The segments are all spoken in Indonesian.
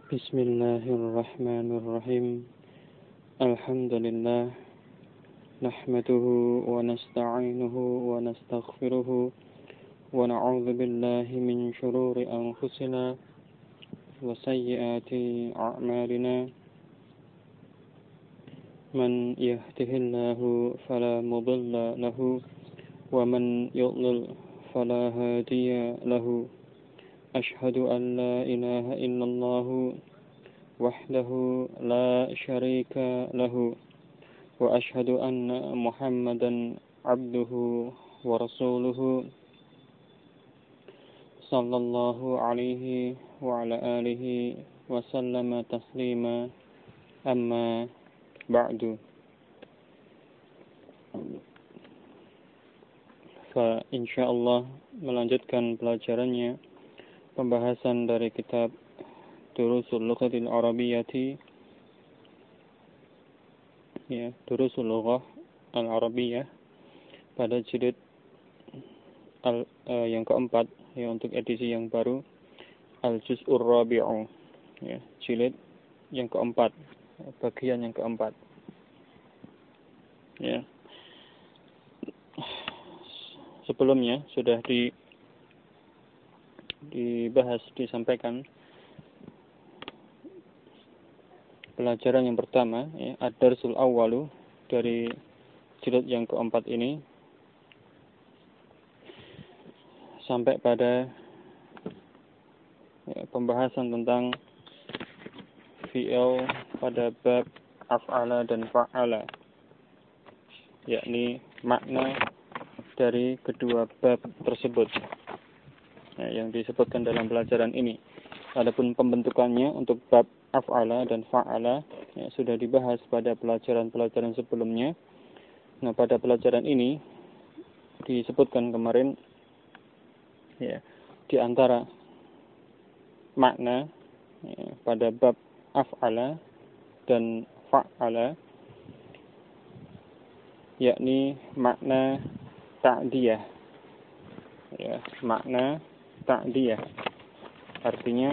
Bismillahirrahmanirrahim. Alhamdulillah. Nahmaduhu wa nasta'inuhu wa nastaghfiruhu wa na'udzu billahi min shururi anfusina wa sayyiati a'malina. Man yahdihillahu fala mudilla lahu wa man yudlil fala hadiya lahu. Ashhadu an la ilaha illallah wahdahu la syarika lahu wa ashhadu anna Muhammadan abduhu wa rasuluhu sallallahu alaihi wa ala alihi wa sallama taslima, amma ba'du. Fa insyaallah melanjutkan pelajarannya pembahasan dari kitab Durusul Lughatil Arabiyyati, ya, Durusul Lughah Al-Arabiyyah pada jilid yang keempat, ya, untuk edisi yang baru, Al-Juz'ur Rabi'u, ya, jilid yang keempat, bagian yang keempat. Ya. Sebelumnya sudah disampaikan pelajaran yang pertama, ya, ad-darsul awwalu dari jilid yang keempat ini sampai pada, ya, pembahasan tentang fi'il pada bab af'ala dan fa'ala, yakni makna dari kedua bab tersebut, ya, yang disebutkan dalam pelajaran ini. Adapun pembentukannya untuk bab af'ala dan fa'ala, ya, sudah dibahas pada pelajaran-pelajaran sebelumnya. Nah, pada pelajaran ini disebutkan kemarin, ya, di antara makna, ya, pada bab af'ala dan fa'ala, yakni makna ta'diyah, ya, makna ta'diyah, artinya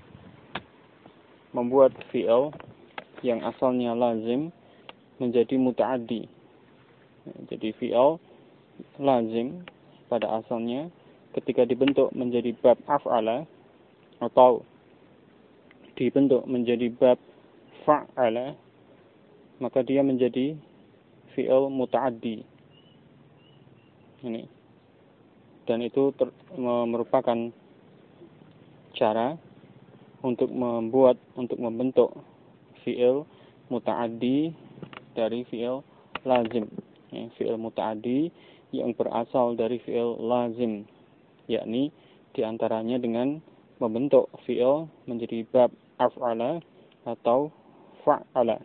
membuat fi'il yang asalnya lazim menjadi muta'addi. Jadi fi'il lazim pada asalnya ketika dibentuk menjadi bab af'ala atau dibentuk menjadi bab fa'ala, maka dia menjadi fi'il muta'addi. Ini. Dan itu merupakan cara untuk membentuk fi'il muta'addi dari fi'il lazim, ya, fi'il muta'addi yang berasal dari fi'il lazim, yakni diantaranya dengan membentuk fi'il menjadi bab af'ala atau fa'ala.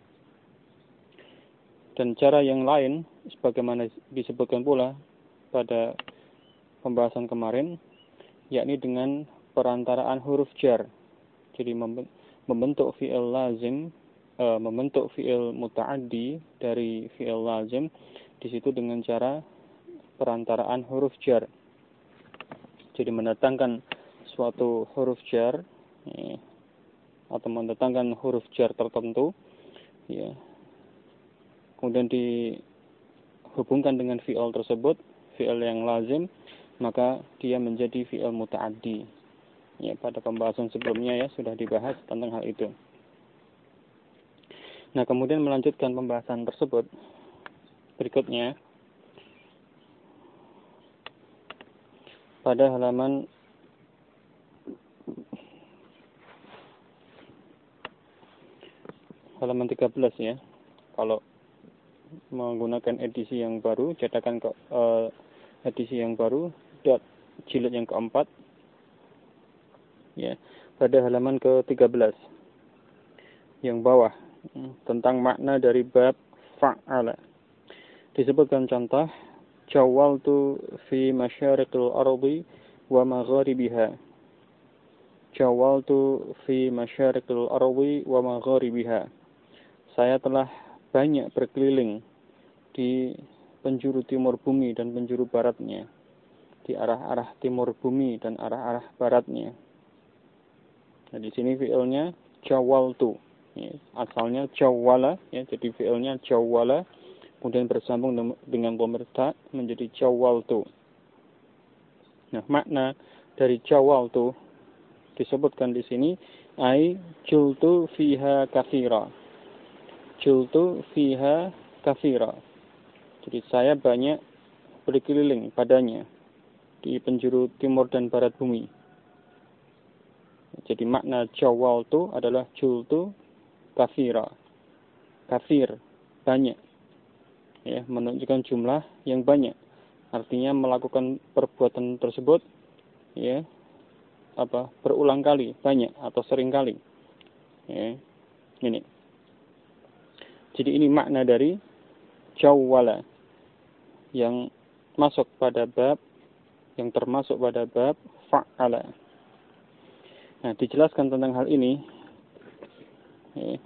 Dan cara yang lain, sebagaimana disebutkan pula pada pembahasan kemarin, yakni dengan perantaraan huruf jar. Jadi membentuk fi'il lazim, membentuk fi'il muta'addi dari fi'il lazim di situ dengan cara perantaraan huruf jar. Jadi mendatangkan suatu huruf jar, ya, atau mendatangkan huruf jar tertentu, ya, kemudian dihubungkan dengan fi'il tersebut, fi'il yang lazim, maka dia menjadi fi'il muta'addi. Ya, pada pembahasan sebelumnya, ya, sudah dibahas tentang hal itu. Nah, kemudian melanjutkan pembahasan tersebut, berikutnya pada halaman halaman 13, ya. Kalau menggunakan edisi yang baru, cetakan edisi yang baru, jilid yang keempat, ya, pada halaman ke-13 yang bawah, tentang makna dari bab fa'ala. Disebutkan contoh, jawaltu fi masyariqil ardi wa magharibiha. Jawaltu fi masyariqil ardi wa magharibiha. Saya telah banyak berkeliling di penjuru timur bumi dan penjuru baratnya, di arah-arah timur bumi dan arah-arah baratnya. Nah, di sini fi'ilnya jawaltu. Ya, asalnya jawala, ya, jadi fi'ilnya jawala, kemudian bersambung dengan dhamir ta menjadi jawaltu. Nah, makna dari jawaltu disebutkan di sini ai jultu fiha katsira. Jultu fiha katsira. Jadi saya banyak berkeliling padanya di penjuru timur dan barat bumi. Jadi makna jawaltu adalah jultu katsira. Katsir, banyak. Ya, menunjukkan jumlah yang banyak. Artinya melakukan perbuatan tersebut ya berulang kali, banyak atau sering kali. Ya, ini. Jadi ini makna dari jawwala yang masuk pada bab, yang termasuk pada bab fa'ala. Nah, dijelaskan tentang hal ini. Ya.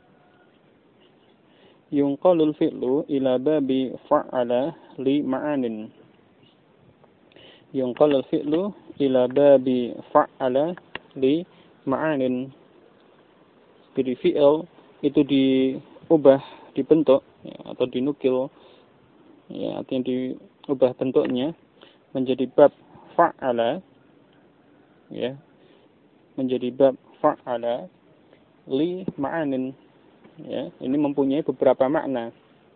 Yunqalul fi'lu ila babi fa'ala li ma'anin. Yunqalul fi'lu ila babi fa'ala li ma'anin. Jadi fi'il itu diubah, dibentuk ya, atau dinukil ya, artinya diubah bentuknya menjadi bab fa'ala ya, menjadi bab fa'ala li ma'anin ya, ini mempunyai beberapa makna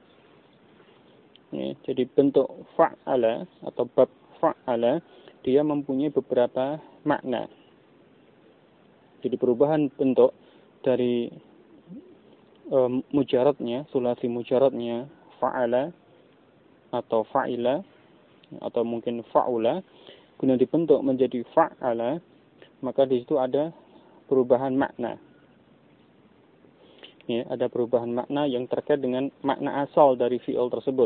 ya, jadi bentuk fa'ala atau bab fa'ala dia mempunyai beberapa makna. Jadi perubahan bentuk dari mujaradnya, sulasi mujaradnya fa'ala atau fa'ila atau mungkin fa'ula, kemudian dibentuk menjadi fa'ala, maka di situ ada perubahan makna. Ya, ada perubahan makna yang terkait dengan makna asal dari fi'il tersebut.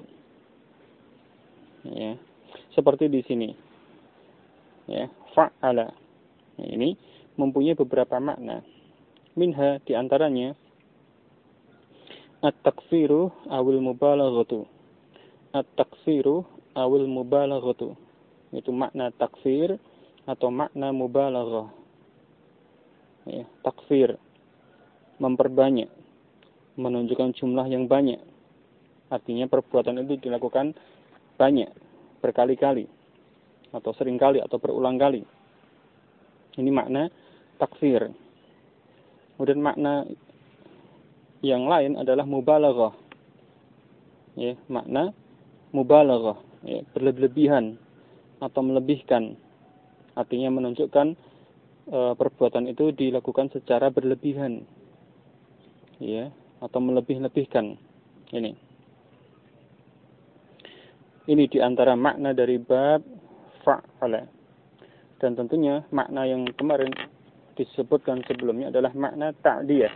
Ya, seperti di sini. Ya, fa'ala. Ya, ini mempunyai beberapa makna. Minha di antaranya at-taksiru awil mubalaghatu. At-taksiru awil mubalaghatu. Itu makna taksir atau makna mubalaghah. Ya, taksir memperbanyak, menunjukkan jumlah yang banyak. Artinya perbuatan itu dilakukan banyak, berkali-kali atau seringkali atau berulang kali. Ini makna taksir. Kemudian makna yang lain adalah mubalaghah. Ya, makna mubalaghah, ya, berlebihan atau melebihkan. Artinya menunjukkan perbuatan itu dilakukan secara berlebihan. Ya, atau melebih-lebihkan. Ini di antara makna dari bab fa'ala. Dan tentunya makna yang kemarin disebutkan sebelumnya adalah makna ta'diyah.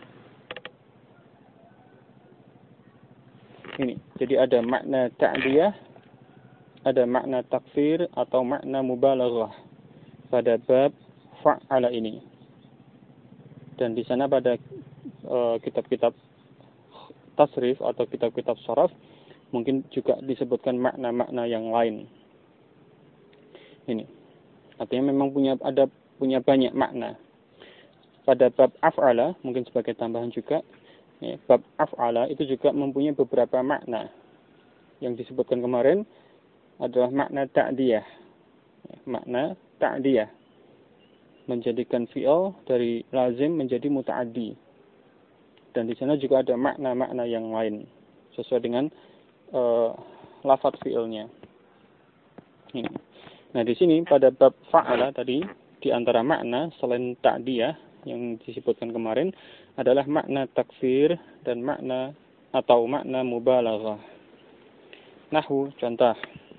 Ini. Jadi ada makna ta'diyah, ada makna taksir atau makna mubalaghah pada bab fa'ala ini. Dan di sana pada kitab-kitab tasrif atau kitab-kitab sharaf mungkin juga disebutkan makna-makna yang lain. Ini. Artinya memang punya banyak makna. Pada bab af'ala, mungkin sebagai tambahan juga, ya, bab af'ala itu juga mempunyai beberapa makna. Yang disebutkan kemarin adalah makna ta'diyah. Ya, makna ta'diyah. Menjadikan fi'il dari lazim menjadi muta'addi. Dan di sana juga ada makna-makna yang lain. Sesuai dengan lafaz fi'ilnya. Ini. Nah, di sini pada bab fa'ala tadi, di antara makna selain ta'diyah yang disebutkan kemarin adalah makna taksir dan makna atau makna mubalaghah. Nahwu contoh.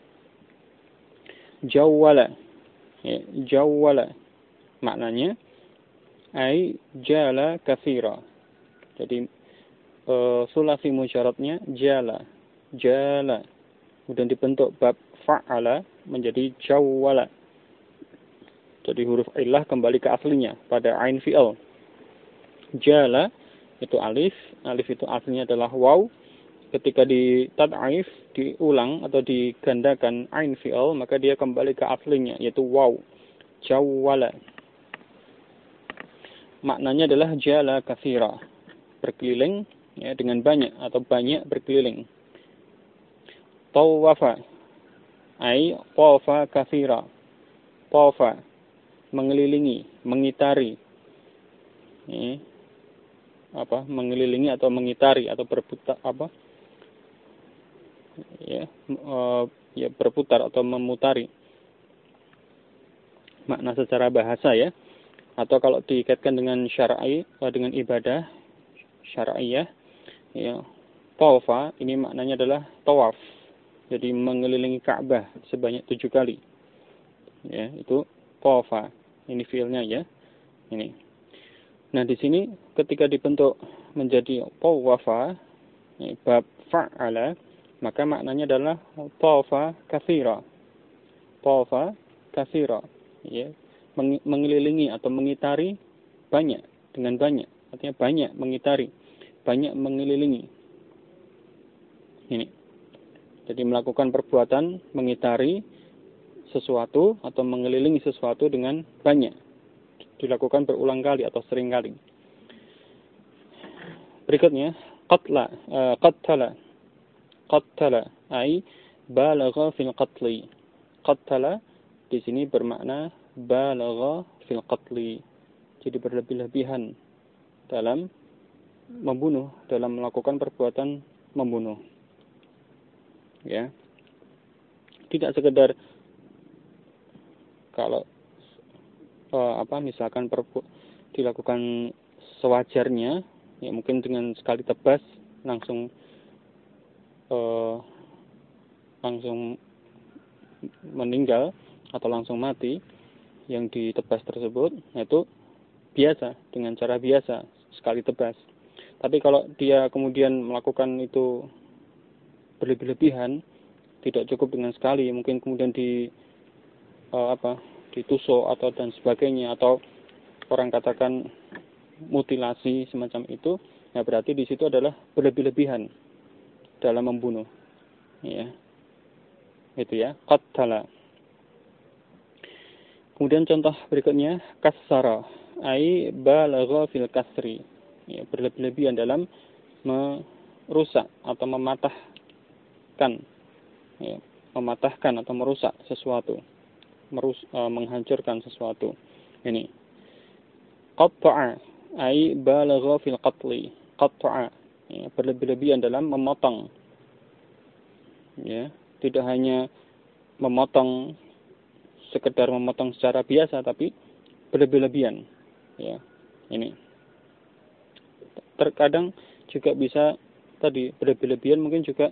Jawwala. Ya, jawwala. Maknanya ai jala katsira. Jadi sulasi musyaratnya jala. Jala. Kemudian dibentuk bab fa'ala menjadi jawwala. Jadi huruf illah kembali ke aslinya pada ain fi'il. Jala itu alif, alif itu aslinya adalah waw. Ketika ditad'if, diulang atau digandakan ain fi'il, maka dia kembali ke aslinya yaitu waw. Jawwala. maknanya adalah jala katsira, berkeliling ya dengan banyak atau banyak berkeliling. Tawafa ai tawafa katsira. Tawafa mengelilingi, mengitari. Ini mengelilingi atau mengitari atau berputar berputar atau memutari. Makna secara bahasa ya. Atau kalau dikaitkan dengan syar'i, dengan ibadah syar'iyah, ya, tawafa ini maknanya adalah tawaf. Jadi mengelilingi Ka'bah sebanyak 7 kali. Ya, itu tawafa. Ini fiilnya ya. Ini. Nah, di sini ketika dibentuk menjadi tawafa, ya, bab fa'ala, maka maknanya adalah tawafa katsira. Tawafa katsira, ya. Mengelilingi atau mengitari banyak, dengan banyak. Artinya banyak mengitari, banyak mengelilingi. Ini. Jadi melakukan perbuatan mengitari sesuatu atau mengelilingi sesuatu dengan banyak. Dilakukan berulang kali atau sering kali. Berikutnya, qattala ai balagha fil qatli. Qattala di sini bermakna balagha fil qatli. Jadi berlebih-lebihan dalam membunuh, dalam melakukan perbuatan membunuh. Ya. Tidak sekedar kalau misalkan dilakukan sewajarnya, ya mungkin dengan sekali tebas langsung meninggal atau langsung mati yang ditebas tersebut, itu biasa, dengan cara biasa, sekali tebas. Tapi kalau dia kemudian melakukan itu berlebih-lebihan, tidak cukup dengan sekali, mungkin kemudian ditusuk atau dan sebagainya, atau orang katakan mutilasi semacam itu, ya berarti di situ adalah berlebih-lebihan dalam membunuh. Ya. Itu ya, qattala. Kemudian contoh berikutnya, kassara, ai balagha fil kasri. Ya, berlebih-lebihan dalam merusak atau mematahkan. Ya, mematahkan atau merusak sesuatu. Menghancurkan sesuatu. Ini. Qatta'a ai balagha fil qatli. Qatta'a, ya, berlebih-lebihan dalam memotong. Ya, tidak hanya memotong sekedar memotong secara biasa, tapi berlebih-lebihan. Ya, ini. Terkadang juga bisa tadi berlebih-lebihan mungkin juga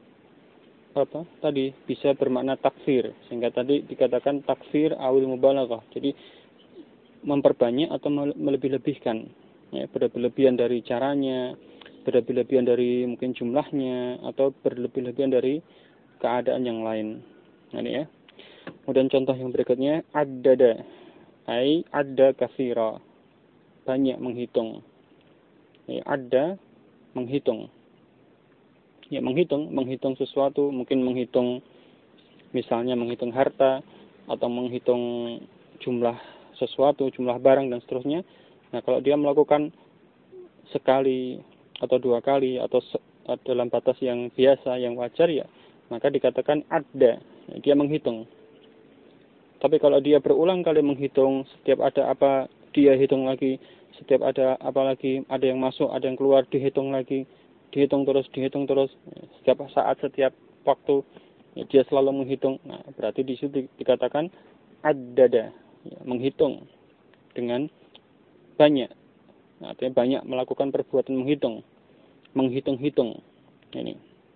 bisa bermakna takfir, sehingga tadi dikatakan takfir awil mubalaghah. Jadi memperbanyak atau melebih-lebihkan, ya, berlebih-lebihan dari caranya, berlebih-lebihan dari mungkin jumlahnya, atau berlebih-lebihan dari keadaan yang lain. Nah, ini ya. Kemudian contoh yang berikutnya, addada ai adda katsira, banyak menghitung. Ya, adda menghitung. Ya, menghitung sesuatu, mungkin menghitung misalnya menghitung harta atau menghitung jumlah sesuatu, jumlah barang dan seterusnya. Nah, kalau dia melakukan sekali atau 2 kali atau dalam batas yang biasa, yang wajar, ya, maka dikatakan adda, dia menghitung. Tapi kalau dia berulang kali menghitung, setiap ada apa dia hitung lagi, setiap ada apa lagi, ada yang masuk, ada yang keluar, dihitung lagi, dihitung terus, setiap saat, setiap waktu, ya, dia selalu menghitung. Nah, berarti di situ dikatakan addada, ya, menghitung dengan banyak. Nah, artinya banyak melakukan perbuatan menghitung-hitung. Ini.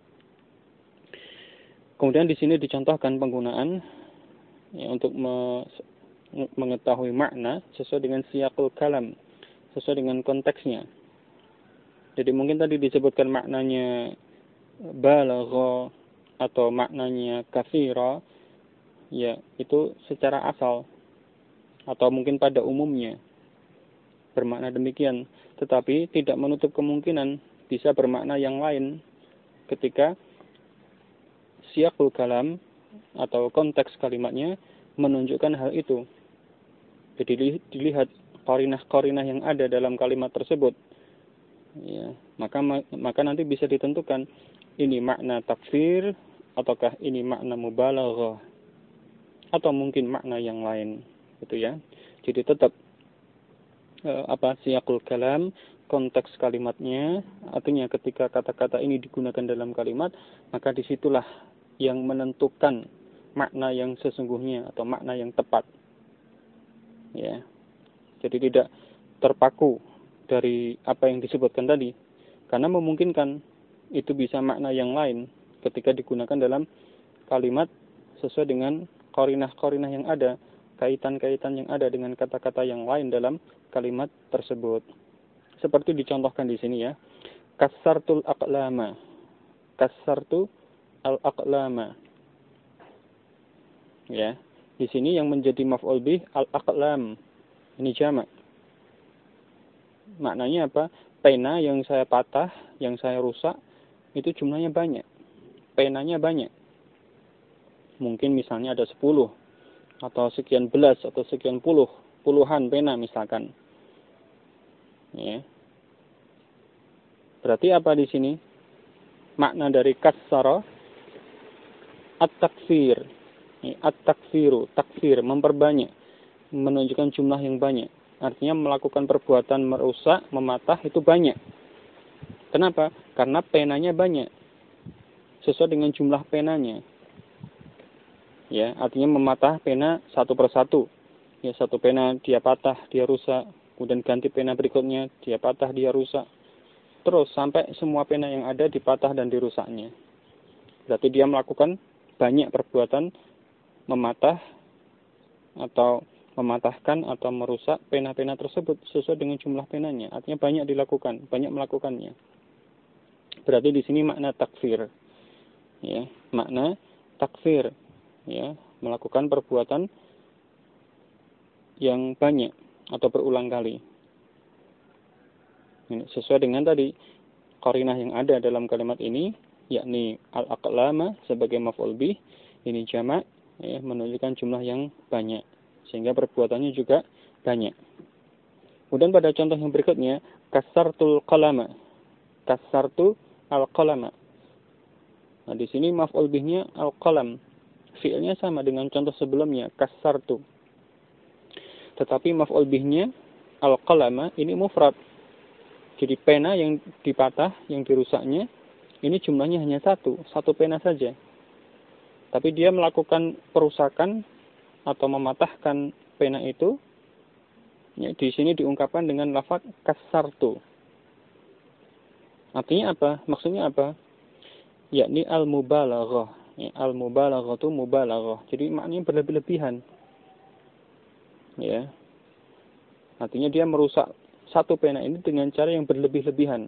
Kemudian di sini dicontohkan penggunaan, ya, untuk mengetahui makna sesuai dengan siyaqul kalam, sesuai dengan konteksnya. Jadi mungkin tadi disebutkan maknanya balagha atau maknanya katsira, ya itu secara asal atau mungkin pada umumnya bermakna demikian, tetapi tidak menutup kemungkinan bisa bermakna yang lain ketika siyaqul kalam atau konteks kalimatnya menunjukkan hal itu. Jadi dilihat qarinah-qarinah yang ada dalam kalimat tersebut, ya, maka nanti bisa ditentukan ini makna takfir ataukah ini makna mubalaghah atau mungkin makna yang lain, gitu ya. Jadi tetap siyaqul kalam, konteks kalimatnya, artinya ketika kata-kata ini digunakan dalam kalimat, maka disitulah yang menentukan makna yang sesungguhnya atau makna yang tepat, ya. Jadi tidak terpaku dari apa yang disebutkan tadi, karena memungkinkan itu bisa makna yang lain ketika digunakan dalam kalimat sesuai dengan qarinah-qarinah yang ada, kaitan-kaitan yang ada dengan kata-kata yang lain dalam kalimat tersebut. Seperti dicontohkan di sini, ya. Kassartul aqlama. Kassartu al-aqlama. Ya. Di sini yang menjadi maf'ul bih al-aqlam. Ini jamak. Maknanya apa? Pena yang saya patah, yang saya rusak, itu jumlahnya banyak. Penanya banyak. Mungkin misalnya ada 10, atau sekian belas, atau sekian puluhan pena misalkan. Ya. Berarti apa di sini? Makna dari kassara at-takfir. At-takfiru, takfir, memperbanyak, menunjukkan jumlah yang banyak. Artinya melakukan perbuatan merusak, mematah itu banyak. Kenapa? Karena penanya banyak. Sesuai dengan jumlah penanya. Ya, artinya mematah pena satu persatu. Ya, satu pena dia patah, dia rusak. Kemudian ganti pena berikutnya, dia patah, dia rusak. Terus sampai semua pena yang ada dipatah dan dirusaknya. Berarti dia melakukan banyak perbuatan mematah atau mematahkan atau merusak pena-pena tersebut sesuai dengan jumlah penanya. Artinya banyak dilakukan, banyak melakukannya. Berarti di sini makna takfir. Ya, makna takfir, ya, melakukan perbuatan yang banyak atau berulang kali. Ini sesuai dengan tadi qarinah yang ada dalam kalimat ini, yakni al-aqlama sebagai maf'ul bih, ini jamak, ya, menunjukkan jumlah yang banyak, sehingga perbuatannya juga banyak. Kemudian pada contoh yang berikutnya, kasartul qalama. Kasartu al-qalama. Nah, di sini maf'ul bihnya al-qalam. Fi'ilnya sama dengan contoh sebelumnya, kasartu. Tetapi maf'ul bihnya al-qalama ini mufrad. Jadi pena yang dipatah, yang dirusaknya, ini jumlahnya hanya satu pena saja. Tapi dia melakukan perusakan atau mematahkan pena itu, ya, di sini diungkapkan dengan lafaz kasartu. Artinya apa? Maksudnya apa? Yakni al-mubalaghah. Ya, al-mubalaghah itu mubalaghah. Jadi maknanya berlebih-lebihan. Ya. Artinya dia merusak satu pena ini dengan cara yang berlebih-lebihan.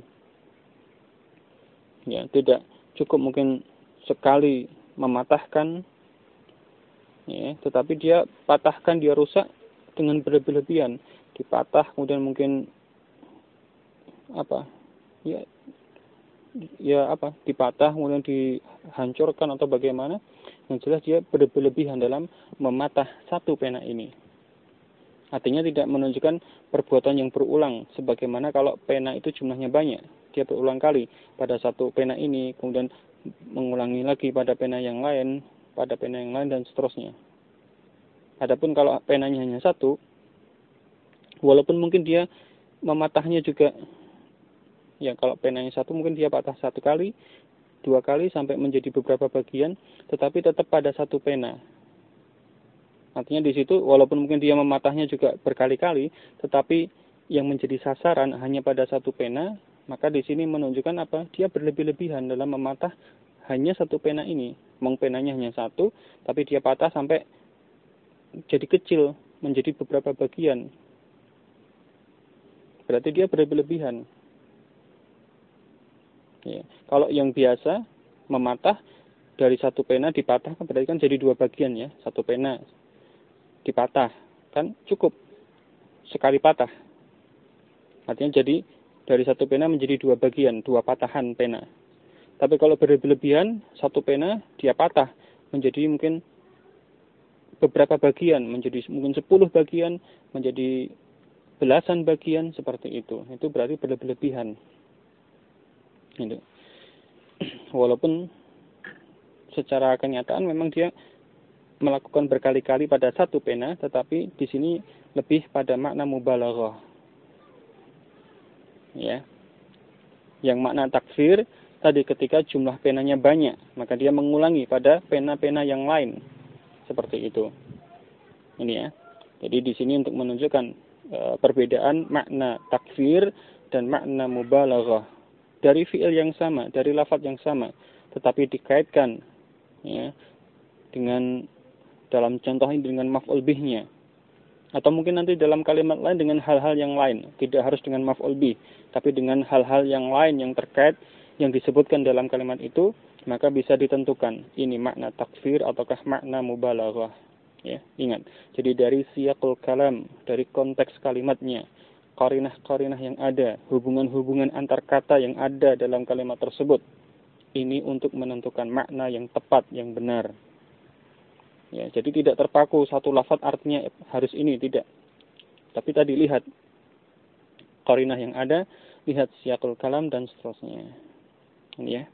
Ya, tidak cukup mungkin sekali mematahkan, ya, tetapi dia patahkan, dia rusak dengan berlebih-lebihan. Dipatah, kemudian mungkin dipatah, kemudian dihancurkan atau bagaimana. Yang jelas dia berlebihan dalam mematah satu pena ini. Artinya tidak menunjukkan perbuatan yang berulang, sebagaimana kalau pena itu jumlahnya banyak, dia berulang kali pada satu pena ini, kemudian mengulangi lagi pada pena yang lain, dan seterusnya. Adapun kalau penanya hanya satu, walaupun mungkin dia mematahnya juga, ya, kalau penanya satu mungkin dia patah satu kali, dua kali sampai menjadi beberapa bagian, tetapi tetap pada satu pena. Artinya di situ walaupun mungkin dia mematahnya juga berkali-kali, tetapi yang menjadi sasaran hanya pada satu pena, maka di sini menunjukkan apa? Dia berlebih-lebihan dalam mematah hanya satu pena ini. Penanya hanya satu, tapi dia patah sampai jadi kecil, menjadi beberapa bagian. Berarti dia berlebih-lebihan. Ya. Kalau yang biasa mematah dari satu pena dipatah, berarti kan jadi dua bagian, ya. Satu pena dipatah, kan cukup sekali patah. Artinya jadi dari satu pena menjadi dua bagian, dua patahan pena. Tapi kalau berlebihan, satu pena dia patah menjadi mungkin beberapa bagian, menjadi mungkin 10 bagian, menjadi belasan bagian seperti itu berarti berlebihan. Itu. Walaupun secara kenyataan memang dia melakukan berkali-kali pada satu pena, tetapi di sini lebih pada makna mubalaghah. Ya. Yang makna takfir tadi ketika jumlah penanya banyak, maka dia mengulangi pada pena-pena yang lain. Seperti itu. Ini ya. Jadi di sini untuk menunjukkan perbedaan makna takfir dan makna mubalaghah dari fi'il yang sama, dari lafaz yang sama, tetapi dikaitkan ya dengan dalam contoh ini dengan maf'ul bihnya. Atau mungkin nanti dalam kalimat lain dengan hal-hal yang lain. Tidak harus dengan maf'ul bih, tapi dengan hal-hal yang lain yang terkait, yang disebutkan dalam kalimat itu, maka bisa ditentukan. Ini makna takfir ataukah makna mubalaghah. Ya, ingat. Jadi dari siyaqul kalam, dari konteks kalimatnya, qarinah-qarinah yang ada, hubungan-hubungan antar kata yang ada dalam kalimat tersebut. Ini untuk menentukan makna yang tepat, yang benar. Ya, jadi tidak terpaku satu lafaz artinya harus ini, tidak. Tapi tadi lihat qarinah yang ada, lihat siyaqul kalam dan seterusnya. Ini ya.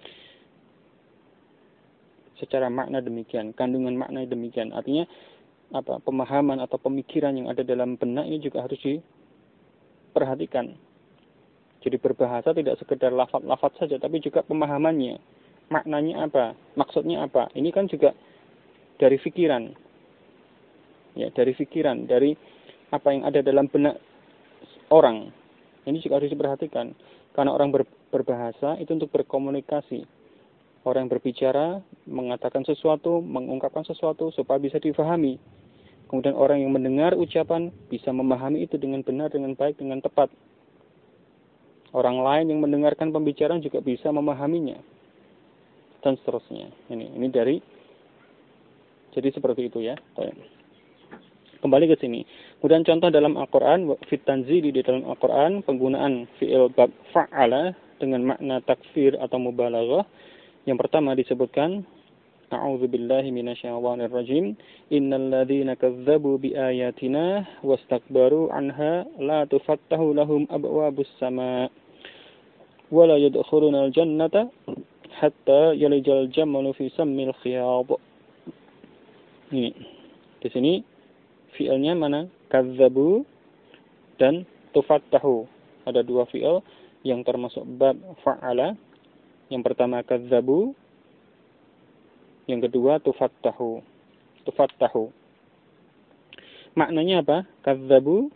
Secara makna demikian, kandungan makna demikian. Artinya apa? Pemahaman atau pemikiran yang ada dalam benak ini juga harus diperhatikan. Jadi berbahasa tidak sekedar lafaz-lafaz saja, tapi juga pemahamannya. Maknanya apa? Maksudnya apa? Ini kan juga dari pikiran. Ya, dari pikiran, dari apa yang ada dalam benak orang. Ini juga harus diperhatikan. Karena orang berbahasa itu untuk berkomunikasi. Orang yang berbicara, mengatakan sesuatu, mengungkapkan sesuatu supaya bisa difahami. Kemudian orang yang mendengar ucapan bisa memahami itu dengan benar, dengan baik, dengan tepat. Orang lain yang mendengarkan pembicaraan juga bisa memahaminya. Dan seterusnya. Ini dari, jadi seperti itu ya. Kembali ke sini. Kemudian contoh dalam Al-Quran, fit tanzili di dalam Al-Quran, penggunaan fi'il bab fa'ala dengan makna takfir atau mubalaghah. Yang pertama disebutkan, A'udzubillahi minasyaitonir rajim. Innal ladzina kadzdzabu biayatina wastakbaru anha la tufattahu lahum abwabus sama' wa la yadkhulunal jannata hatta yalijal jamalu fi sammil khiyab. Ini. Di sini fi'ilnya mana? Kadzdzabu dan tufattahu. Ada dua fi'il yang termasuk bab fa'ala. Yang pertama kadzdzabu, yang kedua tufattahu. Tufattahu. Maknanya apa? Kadzdzabu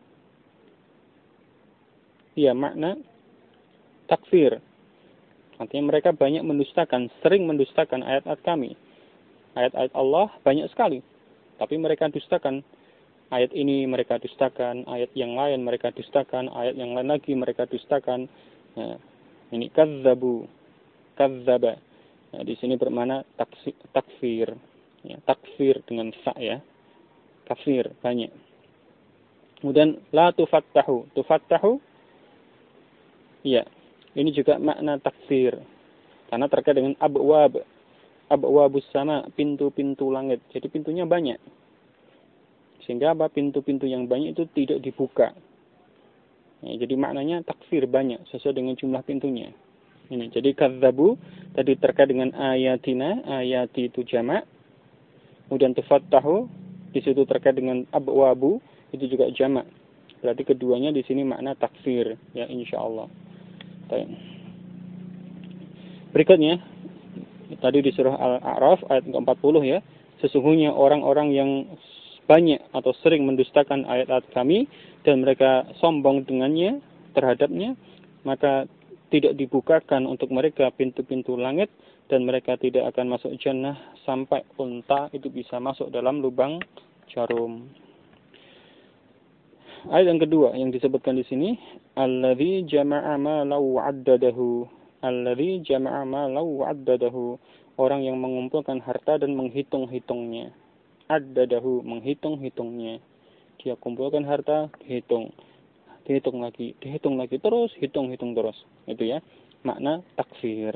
ya makna takfir. Artinya mereka banyak mendustakan, sering mendustakan ayat-ayat kami. Ayat-ayat Allah banyak sekali, tapi mereka dustakan. Ayat ini mereka dustakan, ayat yang lain mereka dustakan, ayat yang lain lagi mereka dustakan. Nah, ini kadzdzabu, kadzdzaba. Nah, di sini bermakna takfir. Ya, takfir dengan fa ya. Kafir banyak. Kemudian la tufattahu. Tufattahu ya, ini juga makna takfir. Karena terkait dengan abwab. Abwabus sama, pintu-pintu langit. Jadi pintunya banyak. Sehingga apa? Pintu-pintu yang banyak itu tidak dibuka. Ya, jadi maknanya takfir banyak sesuai dengan jumlah pintunya. Ini. Jadi kadzdzabu tadi terkait dengan ayatina, ayati itu jamak. Kemudian tufattahu di situ terkait dengan abwabu itu juga jamak. Berarti keduanya di sini makna takfir ya insyaallah. Baik. Berikutnya tadi di surah Al-A'raf ayat 40 ya. Sesungguhnya orang-orang yang banyak atau sering mendustakan ayat-ayat kami dan mereka sombong dengannya terhadapnya, maka tidak dibukakan untuk mereka pintu-pintu langit dan mereka tidak akan masuk jannah sampai unta itu bisa masuk dalam lubang jarum. Ayat yang kedua yang disebutkan di sini, alladzi jama'a malahu 'addadahu. Alladzi jama'a malahu 'addadahu. Orang yang mengumpulkan harta dan menghitung-hitungnya. Addadahu, menghitung-hitungnya. Dia kumpulkan harta, dihitung lagi, terus hitung terus. Itu ya, makna takfir.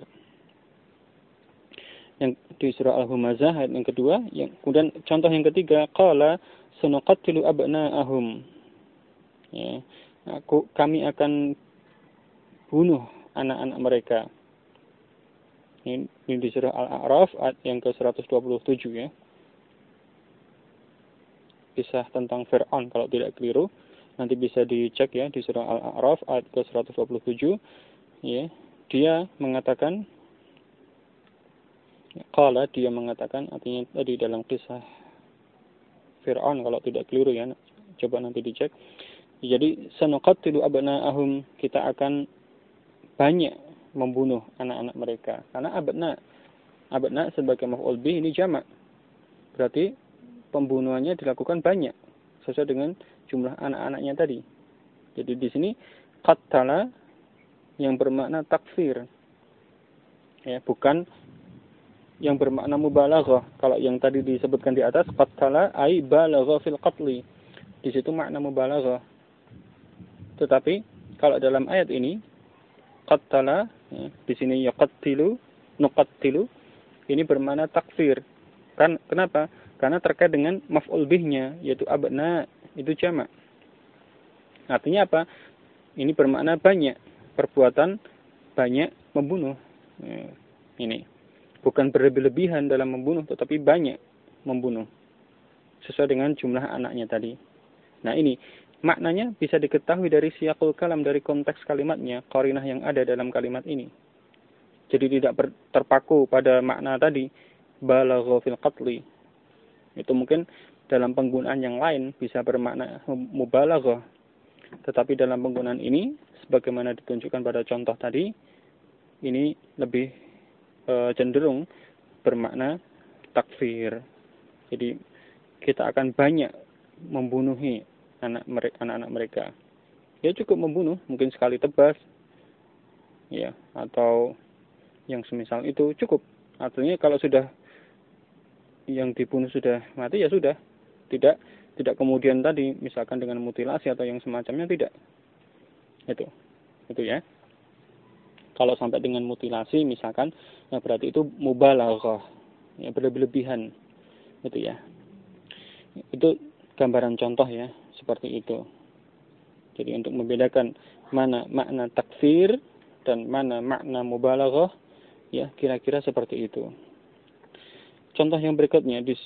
Yang di surah Al-Humazah ayat yang kedua, kemudian contoh yang ketiga, qala sanuqattilu abna'ahum. Ya. Kami akan bunuh anak-anak mereka. Ini di surah Al-A'raf ayat yang ke-127 ya. Kisah tentang Fir'aun kalau tidak keliru. Nanti bisa dicek ya di surah Al-A'raf ayat ke-127 ya. Dia mengatakan artinya tadi dalam kisah Fir'aun kalau tidak keliru ya. Coba nanti dicek. Jadi sanuqattilu abna'ahum, kita akan banyak membunuh anak-anak mereka. Karena abna sebagai maf'ul bih ini jamak. Berarti pembunuhannya dilakukan banyak sesuai dengan jumlah anak-anaknya tadi. Jadi di sini qattala yang bermakna takfir. Ya, bukan yang bermakna mubalaghah. Kalau yang tadi disebutkan di atas qattala ai balagha fil qatli. Di situ makna mubalaghah. Tetapi kalau dalam ayat ini qattala ya, di sini yaqattilu, nuqattilu, ini bermakna takfir. Kenapa? Karena terkait dengan maf'ul bihnya, yaitu abna, itu jamak. Artinya apa? Ini bermakna banyak, perbuatan banyak membunuh. Ini bukan berlebih-lebihan dalam membunuh, tetapi banyak membunuh sesuai dengan jumlah anaknya tadi. Nah ini maknanya bisa diketahui dari siyaqul kalam, dari konteks kalimatnya, qarinah yang ada dalam kalimat ini. Jadi tidak terpaku pada makna tadi, balagha fil qatli. Itu mungkin dalam penggunaan yang lain bisa bermakna mubalaghah. Tetapi dalam penggunaan ini, sebagaimana ditunjukkan pada contoh tadi, ini lebih cenderung bermakna takfir. Jadi kita akan banyak membunuhi anak-anak mereka. Ya cukup membunuh, mungkin sekali tebas, ya, atau yang semisal itu cukup. Artinya kalau sudah yang dibunuh sudah mati ya sudah, tidak kemudian tadi misalkan dengan mutilasi atau yang semacamnya, tidak. Itu ya. Kalau sampai dengan mutilasi misalkan, ya berarti itu mubalaghah, ya berlebihan, itu ya. Itu gambaran contoh ya, seperti itu. Jadi untuk membedakan mana makna takfir dan mana makna mubalaghah, ya kira-kira seperti itu. Contoh yang berikutnya di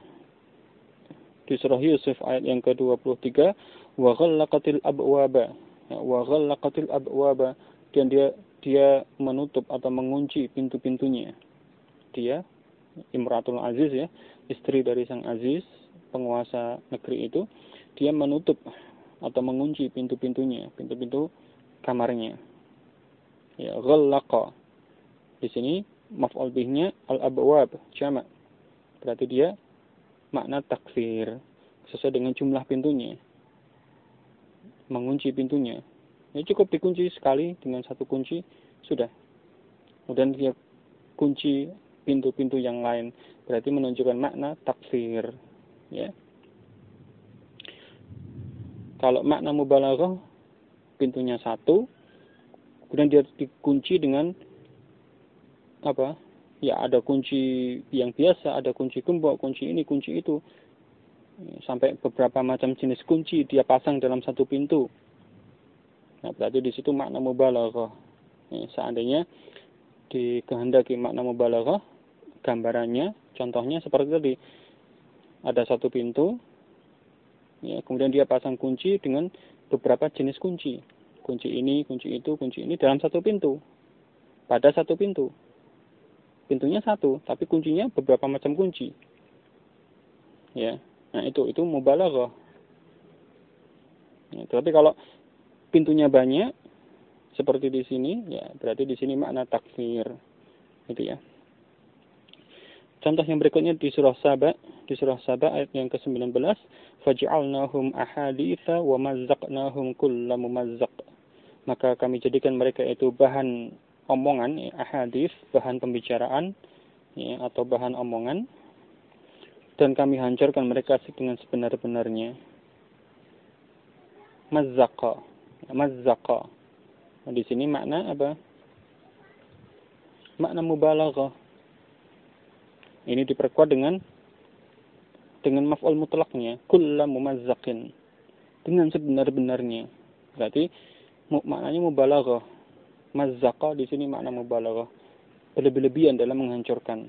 surah Yusuf ayat yang ke-23, wa ghallaqatil abwaba. Ya, wa ghallaqatil abwaba, dan dia menutup atau mengunci pintu-pintunya. Dia Imratul Aziz ya, istri dari sang aziz, penguasa negeri itu, dia menutup atau mengunci pintu-pintunya, pintu-pintu kamarnya. Ya, ghallaqa. Di sini maf'ul bihnya al-abwab, jamak. Berarti dia makna takfir sesuai dengan jumlah pintunya. Mengunci pintunya. Ya cukup dikunci sekali dengan satu kunci sudah. Kemudian dia kunci pintu-pintu yang lain, berarti menunjukkan makna takfir. Ya. Kalau makna mubalaghah, pintunya satu, kemudian dia dikunci dengan apa? Ya ada kunci yang biasa, ada kunci gembok, kunci ini, kunci itu, sampai beberapa macam jenis kunci dia pasang dalam satu pintu. Nah berarti di situ makna mubalaghah. Seandainya dikehendaki makna mubalaghah, gambarannya, contohnya seperti tadi, ada satu pintu, ya, kemudian dia pasang kunci dengan beberapa jenis kunci. Kunci ini, kunci itu, kunci ini dalam satu pintu. Pada satu pintu. Pintunya satu, tapi kuncinya beberapa macam kunci. Ya. Nah, itu mubalaghah. Ya, tapi kalau pintunya banyak seperti di sini, ya berarti di sini makna takfir. Gitu ya. Contoh yang berikutnya di surah Saba ayat yang ke-19, faj'alnahum ahaditsa wa mazzaqnahum kulla mumazzaq. Maka kami jadikan mereka itu bahan omongan, ya, ahadits, bahan pembicaraan, ya, atau bahan omongan, dan kami hancurkan mereka dengan sebenar-benarnya. Mazzaqa. Nah, di sini makna apa? Makna mubalaghah. Ini diperkuat dengan maf'ul mutlaqnya, kullu mumazzaqin. dengan sebenar-benarnya. Berarti maknanya mubalaghah. Mazzaqa di sini makna mubalaghah. Berlebih-lebihan dalam menghancurkan.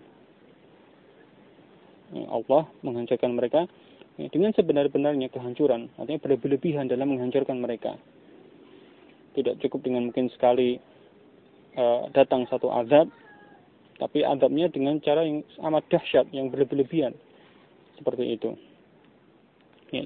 Allah menghancurkan mereka dengan sebenar-benarnya kehancuran. Artinya berlebih-lebihan dalam menghancurkan mereka. Tidak cukup dengan mungkin sekali datang satu azab, tapi azabnya dengan cara yang amat dahsyat, yang berlebih-lebihan. Seperti itu. Ya.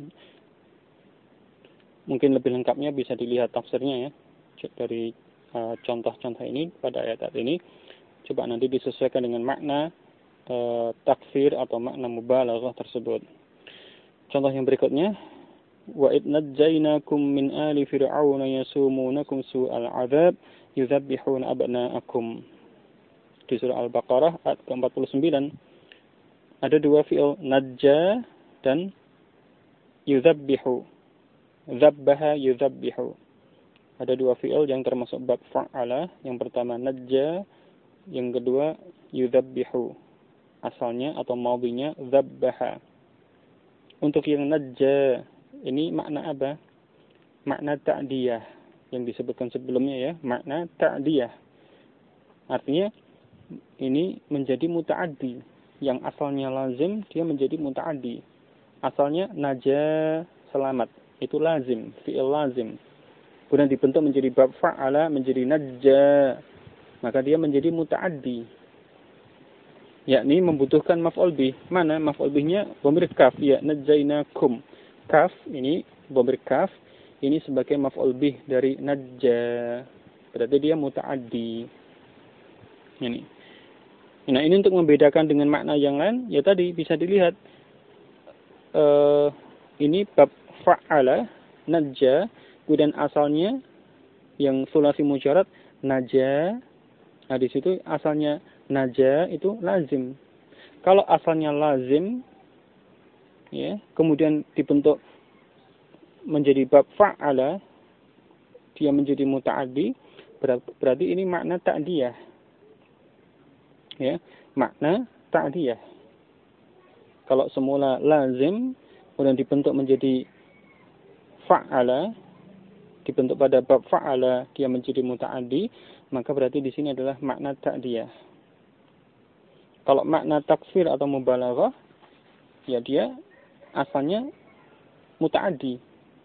Mungkin lebih lengkapnya bisa dilihat tafsirnya ya. Dari contoh-contoh ini pada ayat-ayat ini. Coba nanti disesuaikan dengan makna takfir atau makna mubalaghah tersebut. Contoh yang berikutnya, wa id najjaynakum min ali fir'auna yasumunakum su'al 'adzab yudzabbihuna abna'akum. Di surah Al-Baqarah ayat ke-49 ada dua fi'il najja dan yudzabbihu. Zabbaha yudzabbihu. Ada dua fi'il yang termasuk bab fa'ala. Yang pertama najja, yang kedua yudzabbihu. Asalnya atau madhinya zabbaha. Untuk yang najja ini makna apa? Makna ta'diyah yang disebutkan sebelumnya ya, makna ta'diyah. Artinya ini menjadi muta'addi. Yang asalnya lazim dia menjadi muta'addi. Asalnya naja selamat, itu lazim, fi'il lazim. Kemudian dibentuk menjadi bab fa'ala, menjadi najja. Maka dia menjadi muta'addi. Yakni membutuhkan maf'ul bih. Mana maf'ul bihnya? Dhamir kaf, ya najjainakum. Kaf ini dhamir kaf ini sebagai maf'ul bih dari najja. Berarti dia muta'addi. Ini. Nah, ini untuk membedakan dengan makna yang lain, ya tadi bisa dilihat ini bab fa'ala, najja, kemudian asalnya yang sulasi mujarad najja. Nah, di situ asalnya naja itu lazim. Kalau asalnya lazim, ya, kemudian dibentuk menjadi bab fa'ala, dia menjadi muta'addi, berarti ini makna ta'diyah. Ya, makna ta'diyah. Kalau semula lazim, kemudian dibentuk menjadi fa'ala, dibentuk pada bab fa'ala, dia menjadi muta'addi, maka berarti di sini adalah makna ta'diyah. Kalau makna takfir atau mubalaghah, ya dia asalnya muta'addi.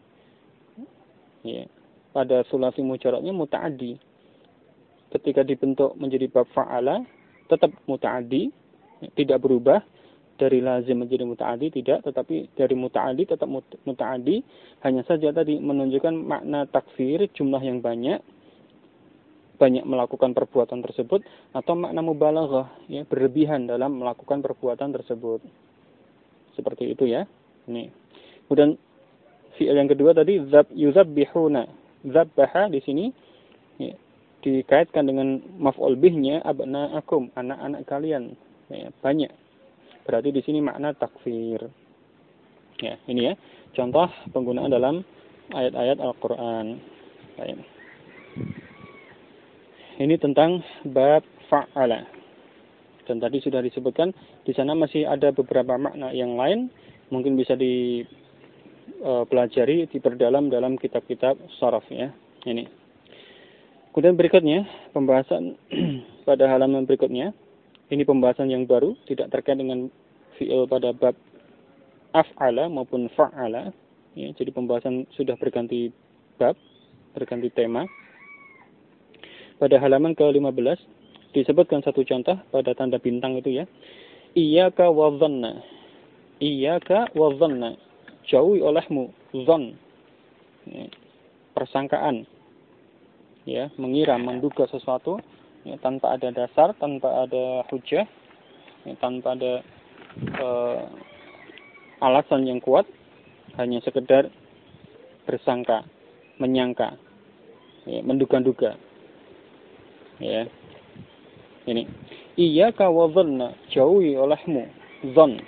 Ya, pada sulasi mujaradnya muta'addi. Ketika dibentuk menjadi bab fa'ala, tetap muta'addi, tidak berubah dari lazim menjadi muta'addi, tidak, tetapi dari muta'addi tetap muta'addi, hanya saja tadi menunjukkan makna takfir, jumlah yang banyak melakukan perbuatan tersebut, atau makna mubalaghah, ya, berlebihan dalam melakukan perbuatan tersebut. Seperti itu ya. Ini. Kemudian fi'il yang kedua tadi yuzabbihuna. Zabbaha di sini ya, dikaitkan dengan maf'ul bihnya abna'akum, anak-anak kalian. Ya, banyak. Berarti di sini makna takfir. Ya, ini ya. Contoh penggunaan dalam ayat-ayat Al-Qur'an. Baik. Ini tentang bab fa'ala. Dan tadi sudah disebutkan, di sana masih ada beberapa makna yang lain, mungkin bisa dipelajari, diperdalam dalam kitab-kitab sharaf ya. Ini. Kemudian berikutnya, pembahasan pada halaman berikutnya, ini pembahasan yang baru, tidak terkait dengan fi'il pada bab af'ala maupun fa'ala. Ya, jadi pembahasan sudah berganti bab, berganti tema. Pada halaman ke-15 disebutkan satu contoh pada tanda bintang itu ya. Iyyaka wa dhanna. Iyyaka wa dhanna. Jauhi olehmu dhann. Ya, persangkaan. Ya, mengira, menduga sesuatu ya, tanpa ada dasar, tanpa ada hujjah, ya, tanpa ada alasan yang kuat, hanya sekedar bersangka, menyangka, ya, menduga-duga. Ya. Ini. Iyyaka wa dhanna, jauhi olehmu dhann.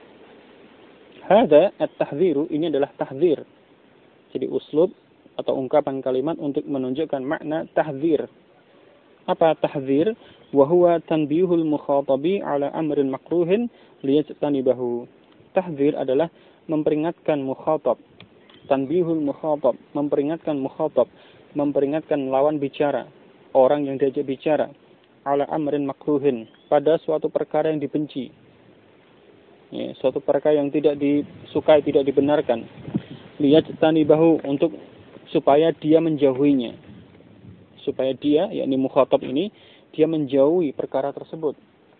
Hada at-tahdhiru, ini adalah tahdzir. Jadi uslub atau ungkapan kalimat untuk menunjukkan makna tahdzir. Apa tahdzir? Wa huwa tanbihul mukhatabi ala amrin makruhin liyajtanibahu. Tahdzir adalah memperingatkan mukhatab, tanbihul mukhatab, memperingatkan mukhatab, memperingatkan lawan bicara, orang yang diajak bicara, ala amrin makruhin, pada suatu perkara yang dibenci. Ya, suatu perkara yang tidak disukai, tidak dibenarkan. Liyajtanibahu, untuk supaya dia menjauhinya. Supaya dia, yakni mukhatab ini, dia menjauhi perkara tersebut.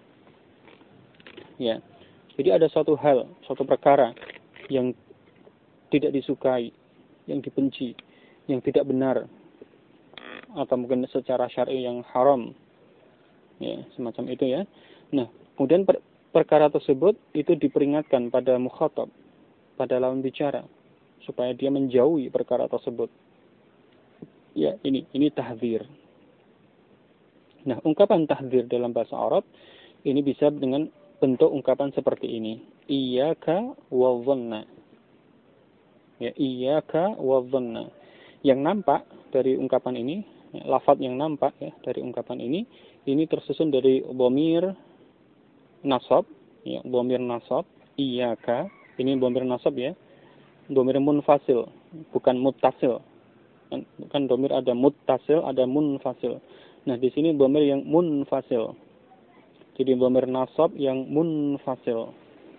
Ya. Jadi ada suatu hal, suatu perkara yang tidak disukai, yang dibenci, yang tidak benar, atau mungkin secara syar'i yang haram. Ya, semacam itu ya. Nah, kemudian perkara tersebut itu diperingatkan pada mukhatab, pada lawan bicara, supaya dia menjauhi perkara tersebut. Ya, ini tahdzir. Nah, ungkapan tahdzir dalam bahasa Arab ini bisa dengan bentuk ungkapan seperti ini. Iyyaka wa dhanna. Ya, iyyaka wa dhanna. Yang nampak dari ungkapan ini, ya, lafaz yang nampak ya dari ungkapan ini tersusun dari dhamir nasab, ya, dhamir nasab, iyyaka. Ini dhamir nasab ya. Dhamir munfasil, bukan muttasil. Kan dhamir ada muttasil, ada munfasil. Nah, di sini dhamir yang munfasil. Jadi dhamir nasab yang munfasil.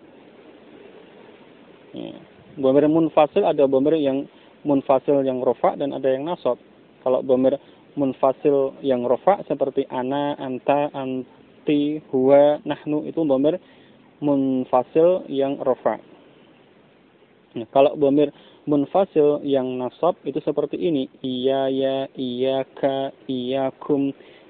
Ya. Dhamir munfasil ada dhamir yang munfasil yang rafa dan ada yang nasab. Kalau dhamir munfasil yang rafa seperti ana, anta, anti, huwa, nahnu, itu dhamir munfasil yang rafa. Nah, kalau dhamir munfasil yang nasab itu seperti ini. Iya ya, iyaka, iyakum,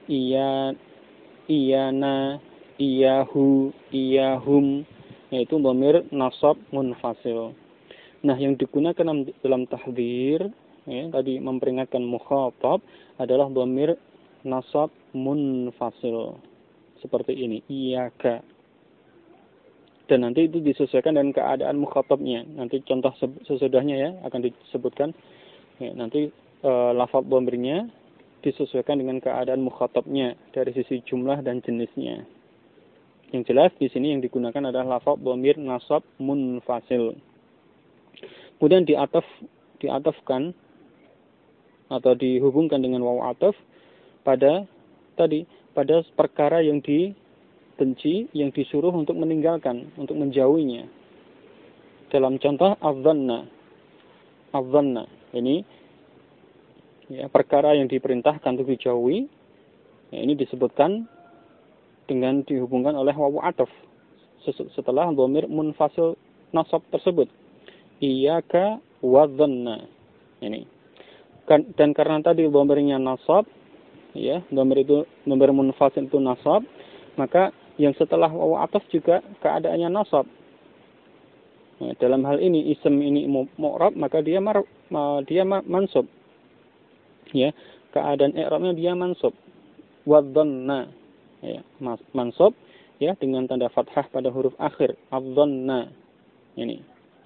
iyana, iyahu, iyahum, yaitu dhamir nasab munfasil. Nah, yang digunakan dalam tahdzir, ya, tadi memperingatkan mukhatab adalah dhamir nasab munfasil. Seperti ini, iyaka. Dan nanti itu disesuaikan dengan keadaan mukhatabnya. Nanti contoh sesudahnya ya akan disebutkan. Ya, nanti lafaz dhamirnya disesuaikan dengan keadaan mukhatabnya dari sisi jumlah dan jenisnya. Yang jelas di sini yang digunakan adalah lafaz dhamir nasab munfasil. Kemudian diatafkan atau dihubungkan dengan waw ataf pada perkara yang dibenci, yang disuruh untuk meninggalkan, untuk menjauhinya. Dalam contoh adz-dzanna. Ini ya, perkara yang diperintahkan untuk dijauhi, ya, ini disebutkan dengan dihubungkan oleh wawu ataf setelah dhamir munfasil nasab tersebut. Iyyaka wa dhanna. Ini. Dan karena tadi dhamirnya nasab, ya, dhamir munfasil itu nasab, maka yang setelah wawu ataf juga keadaannya nasab. Ya, dalam hal ini ism ini mu'rab, maka dia mansub. Ya, keadaan i'rabnya dia mansub. Wa dhanna. Ya, mansub ya dengan tanda fathah pada huruf akhir, adz-dzanna. Ini.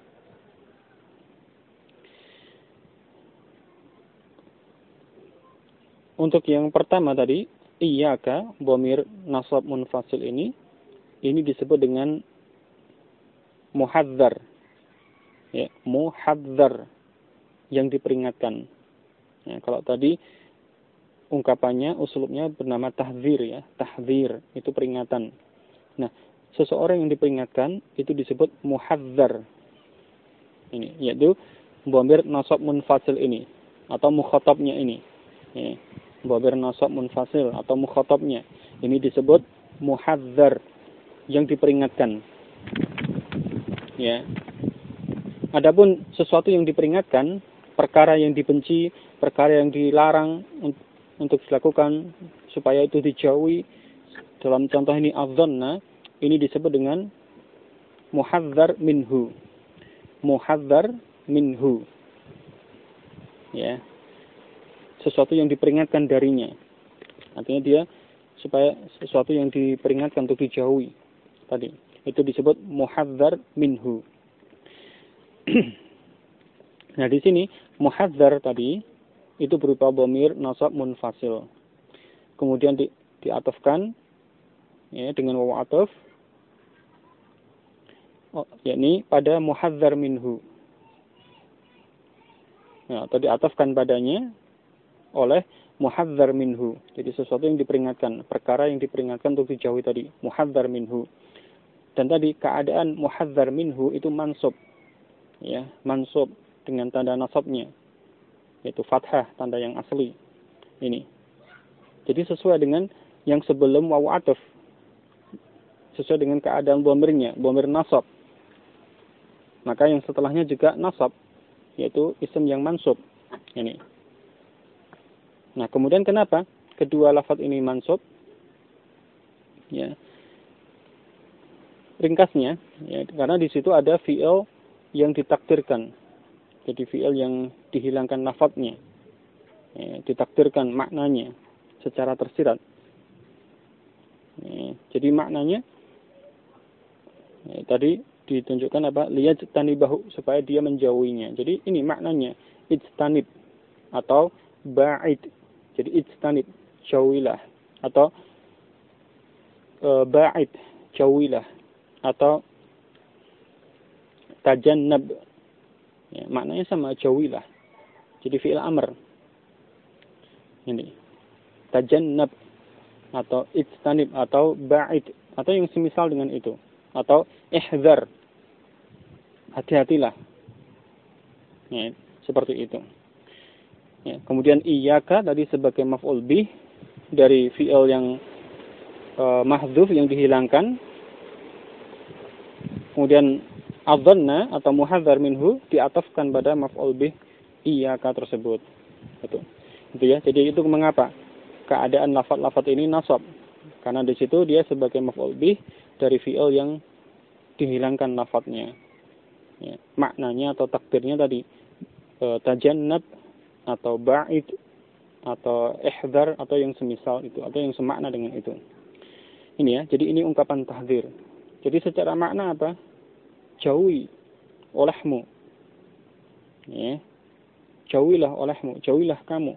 Untuk yang pertama tadi, iyyaka, dhamir nasab munfasil ini disebut dengan muhadzar. Ya, muhadzar yang diperingatkan. Ya, kalau tadi ungkapannya, usulubnya bernama tahdzir ya. Tahdzir itu peringatan. Nah, seseorang yang diperingatkan itu disebut muhadzar. Ini yaitu dhamir nasab munfasil ini atau mukhatabnya ini. Ya, dhamir nasab munfasil atau mukhatabnya ini disebut muhadzar yang diperingatkan. Ya. Adapun sesuatu yang diperingatkan, perkara yang dibenci, perkara yang dilarang untuk dilakukan supaya itu dijauhi, dalam contoh ini adz-dzanna, ini disebut dengan muhadzar minhu. Muhadzar minhu. Ya. Sesuatu yang diperingatkan darinya. Artinya dia supaya sesuatu yang diperingatkan untuk dijauhi. Tadi itu disebut muhadzar minhu. Nah, di sini muhadzar tadi itu berupa dhamir nasab munfasil. Kemudian diatafkan ya dengan wawu ataf, yakni pada muhadzar minhu. atau diatafkan padanya oleh muhadzar minhu. Jadi sesuatu yang diperingatkan, perkara yang diperingatkan untuk dijauhi tadi, muhadzar minhu. Dan tadi keadaan muhadzar minhu itu mansub. Ya, mansub dengan tanda nasabnya, yaitu fathah, tanda yang asli. Ini. Jadi sesuai dengan yang sebelum wawu ataf. Sesuai dengan keadaan dhamirnya, dhamir nasab. Maka yang setelahnya juga nasab, yaitu isim yang mansub. Ini. Nah, kemudian kenapa kedua lafaz ini mansub? Ya. Ringkasnya, ya, karena di situ ada fi'il yang ditakdirkan. Jadi fi'il yang dihilangkan lafaznya. Ya, ditakdirkan maknanya secara tersirat. Ya, jadi maknanya ya, tadi ditunjukkan apa? Liyajtanibahu, supaya dia menjauhinya. Jadi ini maknanya ijtanib atau ba'id. Jadi ijtanib, jauhilah, atau ba'id, jauhilah, atau tajannab. Ya, maknanya sama, jauhilah. Jadi fi'il amr. Ini. Tajannab atau ijtanib atau ba'id atau yang semisal dengan itu. Atau ihdzar. Hati-hatilah. Ya, seperti itu. Ya, kemudian iyyaka tadi sebagai maf'ul bih dari fi'il yang mahdzuf yang dihilangkan. Kemudian adzanna atau muhadzar minhu diatafkan pada maf'ul bih iyyaka tersebut. Itu ya. Jadi itu mengapa keadaan lafaz-lafaz ini nasab? Karena di situ dia sebagai maf'ul bih dari fi'il yang dihilangkan lafaznya. Ya, maknanya atau takdirnya tadi tajannab atau ba'id atau ihdzar atau yang semisal itu atau yang semakna dengan itu. Ini ya, jadi ini ungkapan tahdzir. Jadi secara makna apa? Jauhi olehmu. Ya. Jauhilah olehmu, jauhilah kamu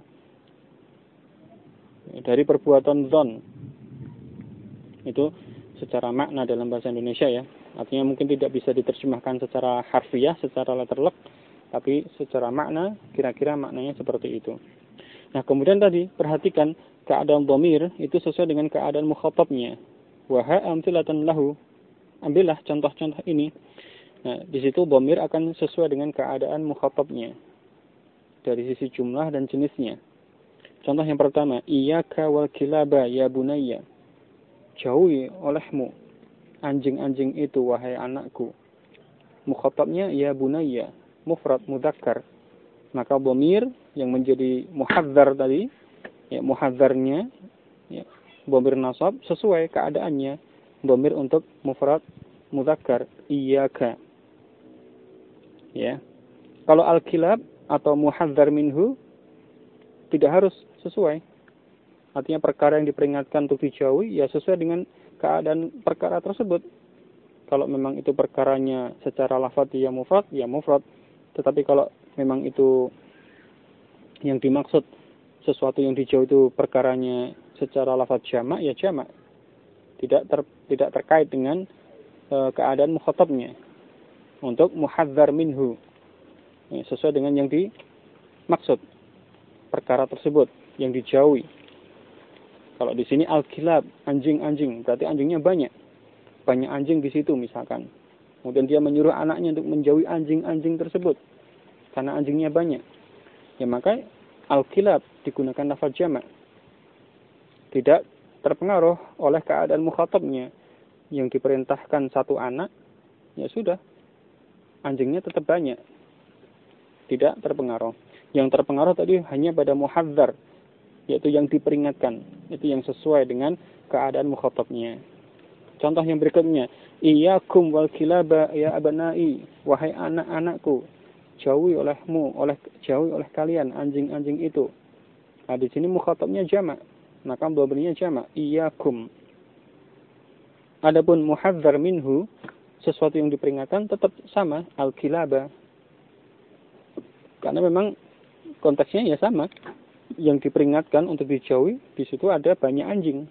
dari perbuatan dzan. Itu secara makna dalam bahasa Indonesia ya. Artinya mungkin tidak bisa diterjemahkan secara harfiah, secara letterlek, tapi secara makna, kira-kira maknanya seperti itu. Nah, kemudian tadi, perhatikan keadaan dhamir itu sesuai dengan keadaan mukhatabnya. Wa amthilatan lahu. Ambillah contoh-contoh ini. Nah, di situ dhamir akan sesuai dengan keadaan mukhatabnya. Dari sisi jumlah dan jenisnya. Contoh yang pertama, iyyaka wal kilaba ya bunayya. Jauhi olehmu anjing-anjing itu, wahai anakku. Mukhatabnya ya bunayya. Mufrad mudzakkar. Maka dhamir yang menjadi muhadzar tadi, ya muhadzarnya, ya dhamir nasab sesuai keadaannya. Dhamir untuk mufrad mudzakkar iyyaka. Ya. Kalau al-kilab atau muhadzar minhu tidak harus sesuai. Artinya perkara yang diperingatkan untuk dijauhi ya sesuai dengan keadaan perkara tersebut. Kalau memang itu perkaranya secara lafaz ya mufrad. Tetapi kalau memang itu yang dimaksud sesuatu yang dijauh itu perkaranya secara lafaz jamak, ya jamak. Tidak terkait dengan keadaan mukhatabnya. Untuk muhadzar minhu. Ya, sesuai dengan yang dimaksud. Perkara tersebut yang dijauhi. Kalau di sini al-kilab, anjing-anjing, berarti anjingnya banyak. Banyak anjing di situ misalkan. Kemudian dia menyuruh anaknya untuk menjauhi anjing-anjing tersebut. Karena anjingnya banyak. Ya maka al-kilab digunakan lafaz jamak. Tidak terpengaruh oleh keadaan mukhatabnya. Yang diperintahkan satu anak, ya sudah. Anjingnya tetap banyak. Tidak terpengaruh. Yang terpengaruh tadi hanya pada muhadzar. Yaitu yang diperingatkan. Itu yang sesuai dengan keadaan mukhatabnya. Contoh yang berikutnya, iyyakum wal kilaba ya abanai, wahai anak-anakku, jauhi oleh kalian anjing-anjing itu. Nah, di sini mukhatabnya jamak, maka dhamirnya jamak, iyyakum. Adapun muhadzar minhu, sesuatu yang diperingatkan tetap sama, al-kilaba. Karena memang konteksnya ya sama. Yang diperingatkan untuk dijauhi, di situ ada banyak anjing.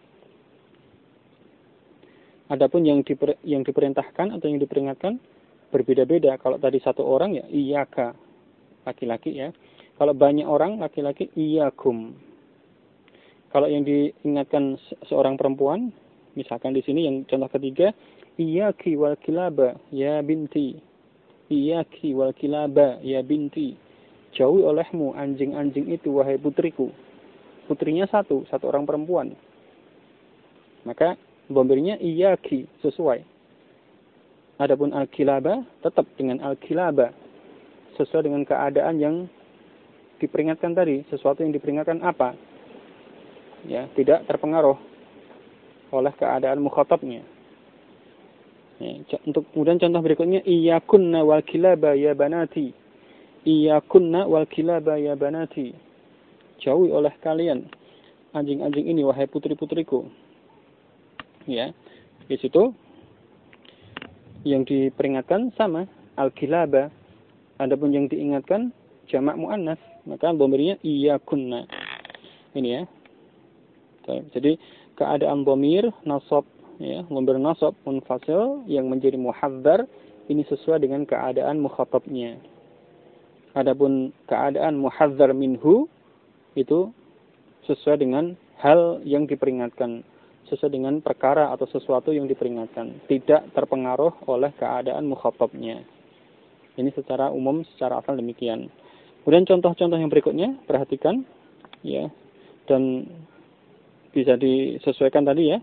Adapun yang diperintahkan atau yang diperingatkan berbeda-beda. Kalau tadi satu orang ya iyyaka, laki-laki ya. Kalau banyak orang laki-laki, iyyakum. Kalau yang diingatkan seorang perempuan, misalkan di sini yang contoh ketiga, iyyaki wal kilaba ya binti. Iyyaki wal kilaba ya binti. Jauhi olehmu anjing-anjing itu wahai putriku. Putrinya satu orang perempuan. Maka dhamirnya iyyaki sesuai. Adapun al-kilaba tetap dengan al-kilaba sesuai dengan keadaan yang diperingatkan tadi, sesuatu yang diperingatkan apa? Ya, tidak terpengaruh oleh keadaan mukhatabnya. Ya, untuk kemudian contoh berikutnya iyyakunna wal kilaba ya banati. Iyyakunna wal kilaba ya banati. Jauhi oleh kalian anjing-anjing ini wahai putri-putriku. Ya. Di situ yang diperingatkan sama al-kilaba. Adapun yang diingatkan jamak muannas, maka dhamirnya iyyakunna. Ini ya. Jadi keadaan dhamir nasab ya, dhamir nasab munfasil yang menjadi muhadzar ini sesuai dengan keadaan mukhatabnya. Adapun keadaan muhadzar minhu itu sesuai dengan hal yang diperingatkan, sesuai dengan perkara atau sesuatu yang diperingatkan, tidak terpengaruh oleh keadaan mukhatabnya. Ini secara umum, secara asal demikian. Kemudian contoh-contoh yang berikutnya, perhatikan ya, dan bisa disesuaikan tadi ya.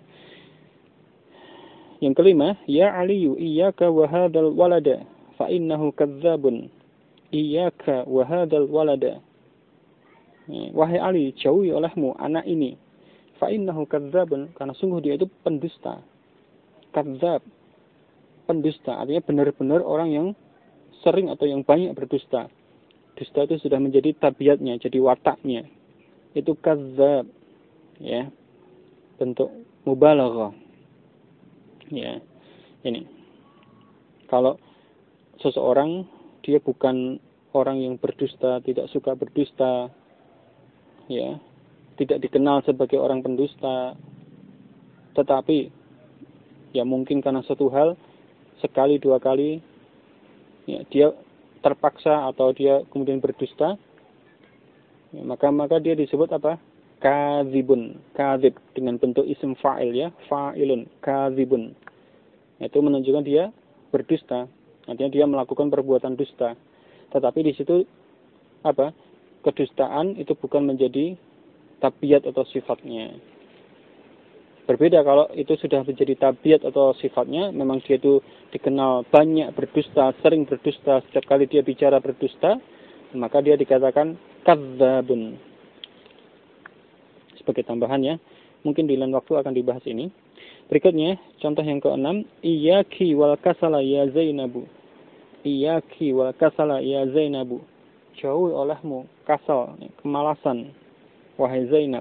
Yang kelima, ya Aliyu iyyaka wa hadzal walada fa innahu kadzdzabun. Iyyaka wa hadzal walada. Wahai Ali, jauhi olehmu anak ini. Fa innahu kadzdzabun, karena sungguh dia itu pendusta. Kadzdzab, pendusta, artinya benar-benar orang yang sering atau yang banyak berdusta. Dusta itu sudah menjadi tabiatnya, jadi wataknya. Itu kadzdzab. Ya. Bentuk mubalaghah. Ya. Ini. Kalau seseorang dia bukan orang yang berdusta, tidak suka berdusta, ya, tidak dikenal sebagai orang pendusta, tetapi ya mungkin karena satu hal sekali dua kali ya, dia terpaksa atau dia kemudian berdusta, ya, maka dia disebut apa? Kadzibun, kadzib dengan bentuk isim fa'il ya, fa'ilun, kadzibun. Itu menunjukkan dia berdusta, artinya dia melakukan perbuatan dusta. Tetapi di situ apa? Kedustaan itu bukan menjadi tabiat atau sifatnya. Berbeda kalau itu sudah menjadi tabiat atau sifatnya, memang dia itu dikenal banyak berdusta, sering berdusta, setiap kali dia bicara berdusta, maka dia dikatakan kadzabun. Sebagai tambahan ya, mungkin di lain waktu akan dibahas ini. Berikutnya, contoh yang ke-6, iyyaki wal kasala ya Zainabu. Iyyaki wal kasala ya Zainabu. Jauhi olehmu kasal, kemalasan, wahai Zainab.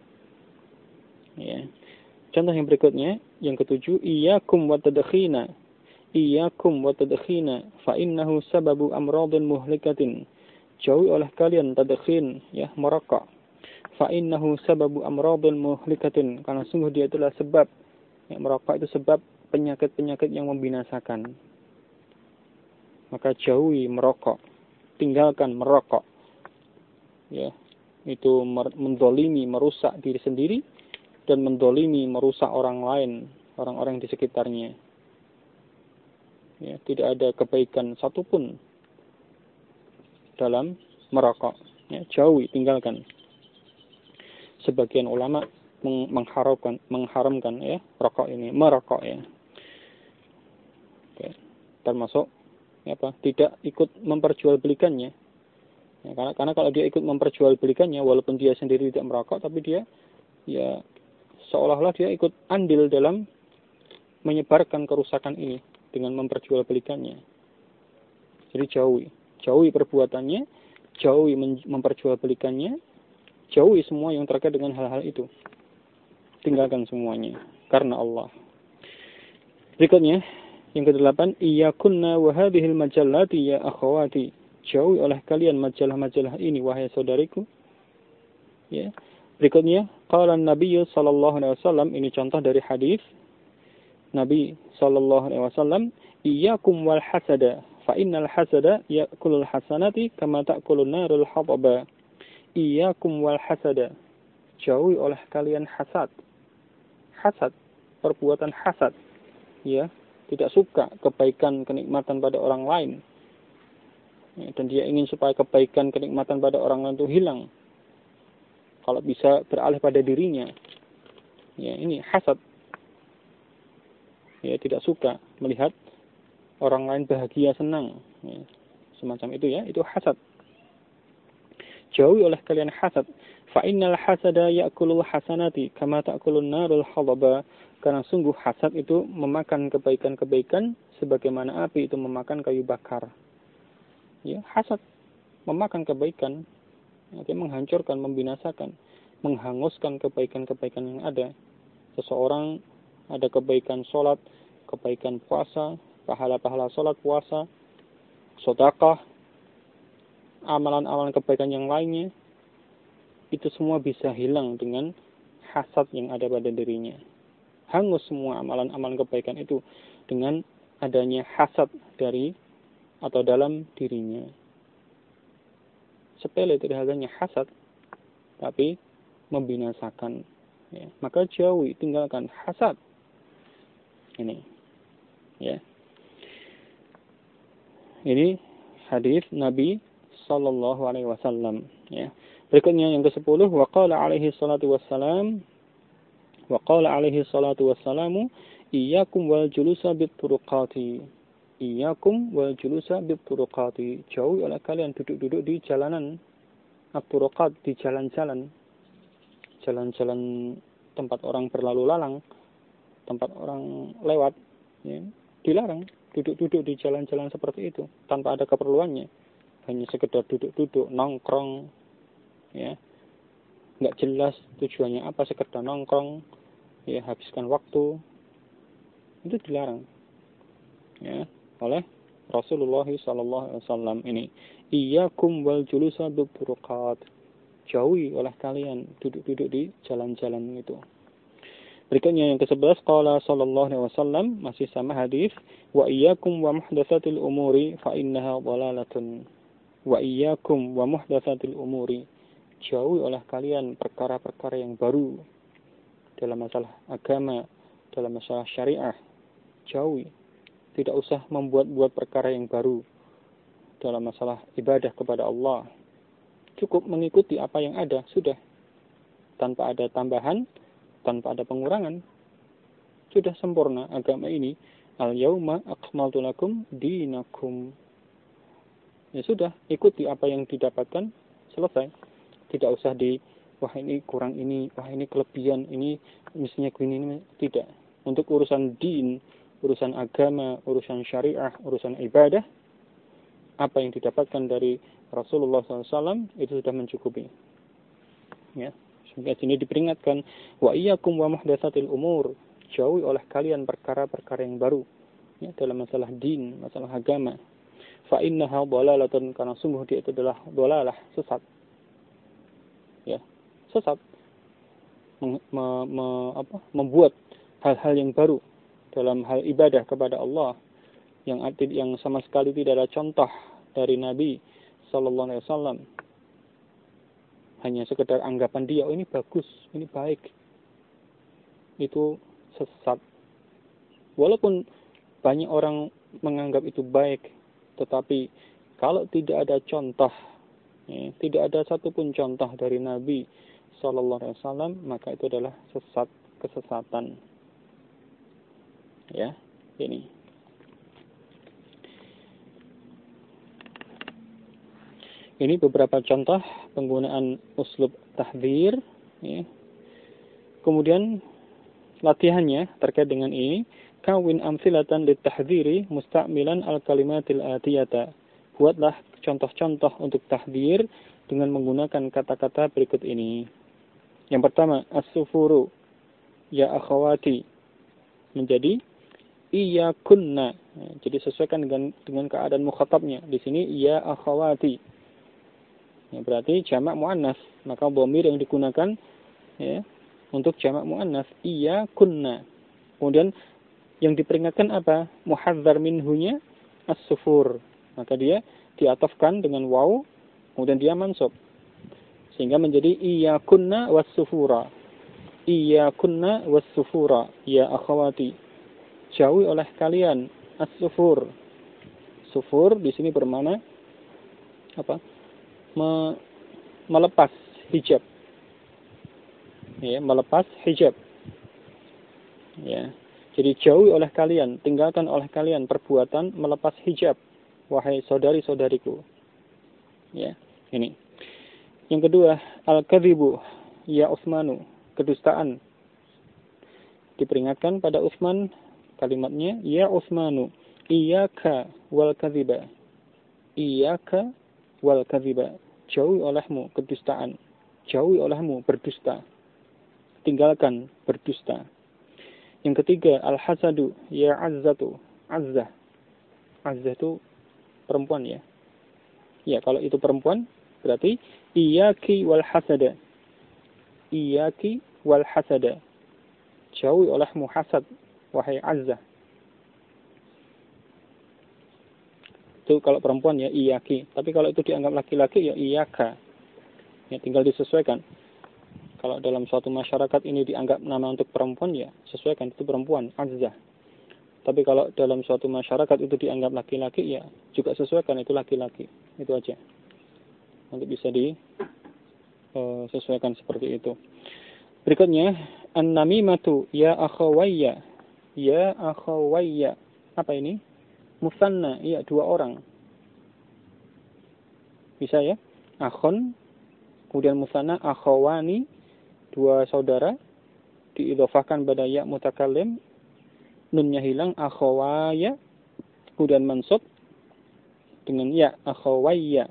Ya. Contoh yang berikutnya, yang ke-7, iyyakum wa tadkhina. Iyyakum wa tadkhina fa innahu sababu amradin muhlikatin. Jauhi oleh kalian tadkhin, ya, merokok. Fa innahu sababu amradin muhlikatin, karena sungguh dia itulah sebab, ya, merokok itu sebab penyakit-penyakit yang membinasakan. Maka jauhi merokok, tinggalkan merokok. Ya, itu mendolimi, merusak diri sendiri dan mendolimi, merusak orang lain, orang-orang di sekitarnya. Ya, tidak ada kebaikan satupun dalam merokok. Ya, jauhi, tinggalkan. Sebagian ulama mengharamkan ya rokok ini, merokok ya. Oke. Termasuk ya apa? Tidak ikut memperjualbelikannya. Ya, karena kalau dia ikut memperjualbelikannya, walaupun dia sendiri tidak merokok, tapi dia ya seolah-olah dia ikut andil dalam menyebarkan kerusakan ini dengan memperjualbelikannya. Jadi jauhi perbuatannya, jauhi memperjualbelikannya, jauhi semua yang terkait dengan hal-hal itu. Tinggalkan semuanya karena Allah. Berikutnya, yang ke-8, iyyakunna wa hadhil majallati ya akhawati. Jauhi oleh kalian majalah-majalah ini wahai saudariku. Ya. Berikutnya, qala Nabi sallallahu alaihi wasallam, ini contoh dari hadis Nabi sallallahu alaihi wasallam, iyyakum wal hasada Fa innal hasada ya'kulul hasanati kama ta'kulun narul hataba. Iyyakum wal hasada. Jauhi oleh kalian hasad. Hasad, perbuatan hasad. Ya, tidak suka kebaikan, kenikmatan pada orang lain. Ya, dan dia ingin supaya kebaikan, kenikmatan pada orang lain itu hilang. Kalau bisa beralih pada dirinya. Ya, ini hasad. Ya, tidak suka melihat orang lain bahagia, senang. Ya, semacam itu ya, itu hasad. Jauhi oleh kalian hasad. Fa innal hasada ya'kulul hasanati kama ta'kulun narul hadaba. Karena sungguh hasad itu memakan kebaikan-kebaikan sebagaimana api itu memakan kayu bakar. Ya, hasad memakan kebaikan, artinya menghancurkan, membinasakan, menghanguskan kebaikan-kebaikan yang ada. Seseorang ada kebaikan sholat, kebaikan puasa, pahala-pahala sholat, puasa, sedekah, amalan-amalan kebaikan yang lainnya, itu semua bisa hilang dengan hasad yang ada pada dirinya. Hangus semua amalan-amalan kebaikan itu dengan adanya hasad dari atau dalam dirinya. Sepele tidak hanya hasad, tapi membinasakan. Ya, maka jauhi, tinggalkan hasad. Ini, ya. Ini hadis Nabi sallallahu alaihi wasallam, ya. Berikutnya yang ke-10, wa qala alaihi salatu wassalam iyyakum wal julusa bit turuqati. Iyyakum wal julusa bit turuqati. Jauhi oleh kalian duduk-duduk di jalanan, at-turuqat, di jalan-jalan. Jalan-jalan tempat orang berlalu lalang, tempat orang lewat, ya. Dilarang duduk-duduk di jalan-jalan seperti itu tanpa ada keperluannya. Hanya sekedar duduk-duduk, nongkrong, ya, nggak jelas tujuannya apa, sekedar nongkrong, ya, habiskan waktu, itu dilarang, ya, oleh Rasulullah SAW. Ini, iyyakum wal julusa bil turuqat. Jauhi oleh kalian duduk-duduk di jalan-jalan itu. Berikutnya yang ke-11, qala sallallahu alaihi wasallam, masih sama hadis, wa iyyakum wa muhdatsatil umuri fa innaha dhalalatun. Wa iyyakum wa muhdatsatil umuri. Jauhi oleh kalian perkara-perkara yang baru dalam masalah agama, dalam masalah syariah. Jauhi. Tidak usah membuat-buat perkara yang baru dalam masalah ibadah kepada Allah. Cukup mengikuti apa yang ada, sudah. Tanpa ada tambahan, tanpa ada pengurangan. Sudah sempurna agama ini. Al-yauma akmaltu lakum dinakum. Ya sudah, ikuti apa yang didapatkan, selesai. Tidak usah wah ini kurang ini, wah ini kelebihan, ini mestinya gini, tidak. Untuk urusan din, urusan agama, urusan syariah, urusan ibadah, apa yang didapatkan dari Rasulullah SAW itu sudah mencukupi. Ya, sehingga sini diperingatkan, wa iyyakum wa muhdatsatil umur. Jauhi oleh kalian perkara-perkara yang baru, ya, dalam masalah din, masalah agama. Fa innaha dhalalatun, karena sungguh dia itu adalah dhalalah, sesat. Ya, sesat. Membuat hal-hal yang baru dalam hal ibadah kepada Allah yang sama sekali tidak ada contoh dari Nabi sallallahu alaihi wasallam. Hanya sekedar anggapan dia, oh ini bagus, ini baik. Itu sesat. Walaupun banyak orang menganggap itu baik, tetapi kalau tidak ada contoh, ya, tidak ada satupun contoh dari Nabi sallallahu alaihi wasallam, maka itu adalah sesat, kesesatan. Ya, ini. Ini beberapa contoh penggunaan uslub tahdzir, ya. Kemudian latihannya terkait dengan ini, kawin amsilatan litahdziri musta'milan al-kalimatil atiyata. Buatlah contoh-contoh untuk tahdzir dengan menggunakan kata-kata berikut ini. Yang pertama, as-sufuru ya akhawati, menjadi iyakunna. Jadi sesuaikan dengan keadaan mukhatabnya. Di sini ya akhawati. Ya, berarti jamak muannas, maka dhamir yang digunakan, ya, untuk jamak muannas iya kunna. Kemudian yang diperingatkan apa? Muhadzar minhunya as-sufur. Maka dia diatafkan dengan waw, kemudian dia mansub. Sehingga menjadi iyyakunna was-sufura. Iyyakunna was-sufura, ya akhawati. Jauhi oleh kalian as-sufur. Sufur di sini bermakna apa? Melepas hijab. Ya, melepas hijab. Ya. Jadi jauhi oleh kalian, tinggalkan oleh kalian perbuatan melepas hijab, wahai saudari-saudariku. Ya, ini. Yang kedua, al-kadzibu, ya Utsmanu, kedustaan. Diperingatkan pada Utsman kalimatnya, ya Utsmanu, iyyaka wal kadziba. Iyyaka wal kadziba. Jauhi olehmu kedustaan. Jauhi olehmu berdusta. Tinggalkan berdusta. Yang ketiga, al-hasadu, ya azzatu, azzah. Azzah itu perempuan ya. Ya, kalau itu perempuan, berarti iyyaki wal hasada. Iyyaki wal hasada. Jauhi olehmu hasad, wahai azzah. Itu kalau perempuan ya, iyyaki. Tapi kalau itu dianggap laki-laki, ya iyyaka. Ya, tinggal disesuaikan. Kalau dalam suatu masyarakat ini dianggap nama untuk perempuan, ya sesuaikan, itu perempuan, azzah. Tapi kalau dalam suatu masyarakat itu dianggap laki-laki, ya juga sesuaikan, itu laki-laki. Itu aja. Nanti bisa disesuaikan seperti itu. Berikutnya, an-namimatu, ya akhawayya. Ya akhawayya. Apa ini? Musanna, ya dua orang. Bisa ya? Akhon, kemudian musanna, akhawani, dua saudara, diidhofahkan pada ya mutakallim, nunnya hilang, akhawaya, kemudian mansub dengan ya akhawayya.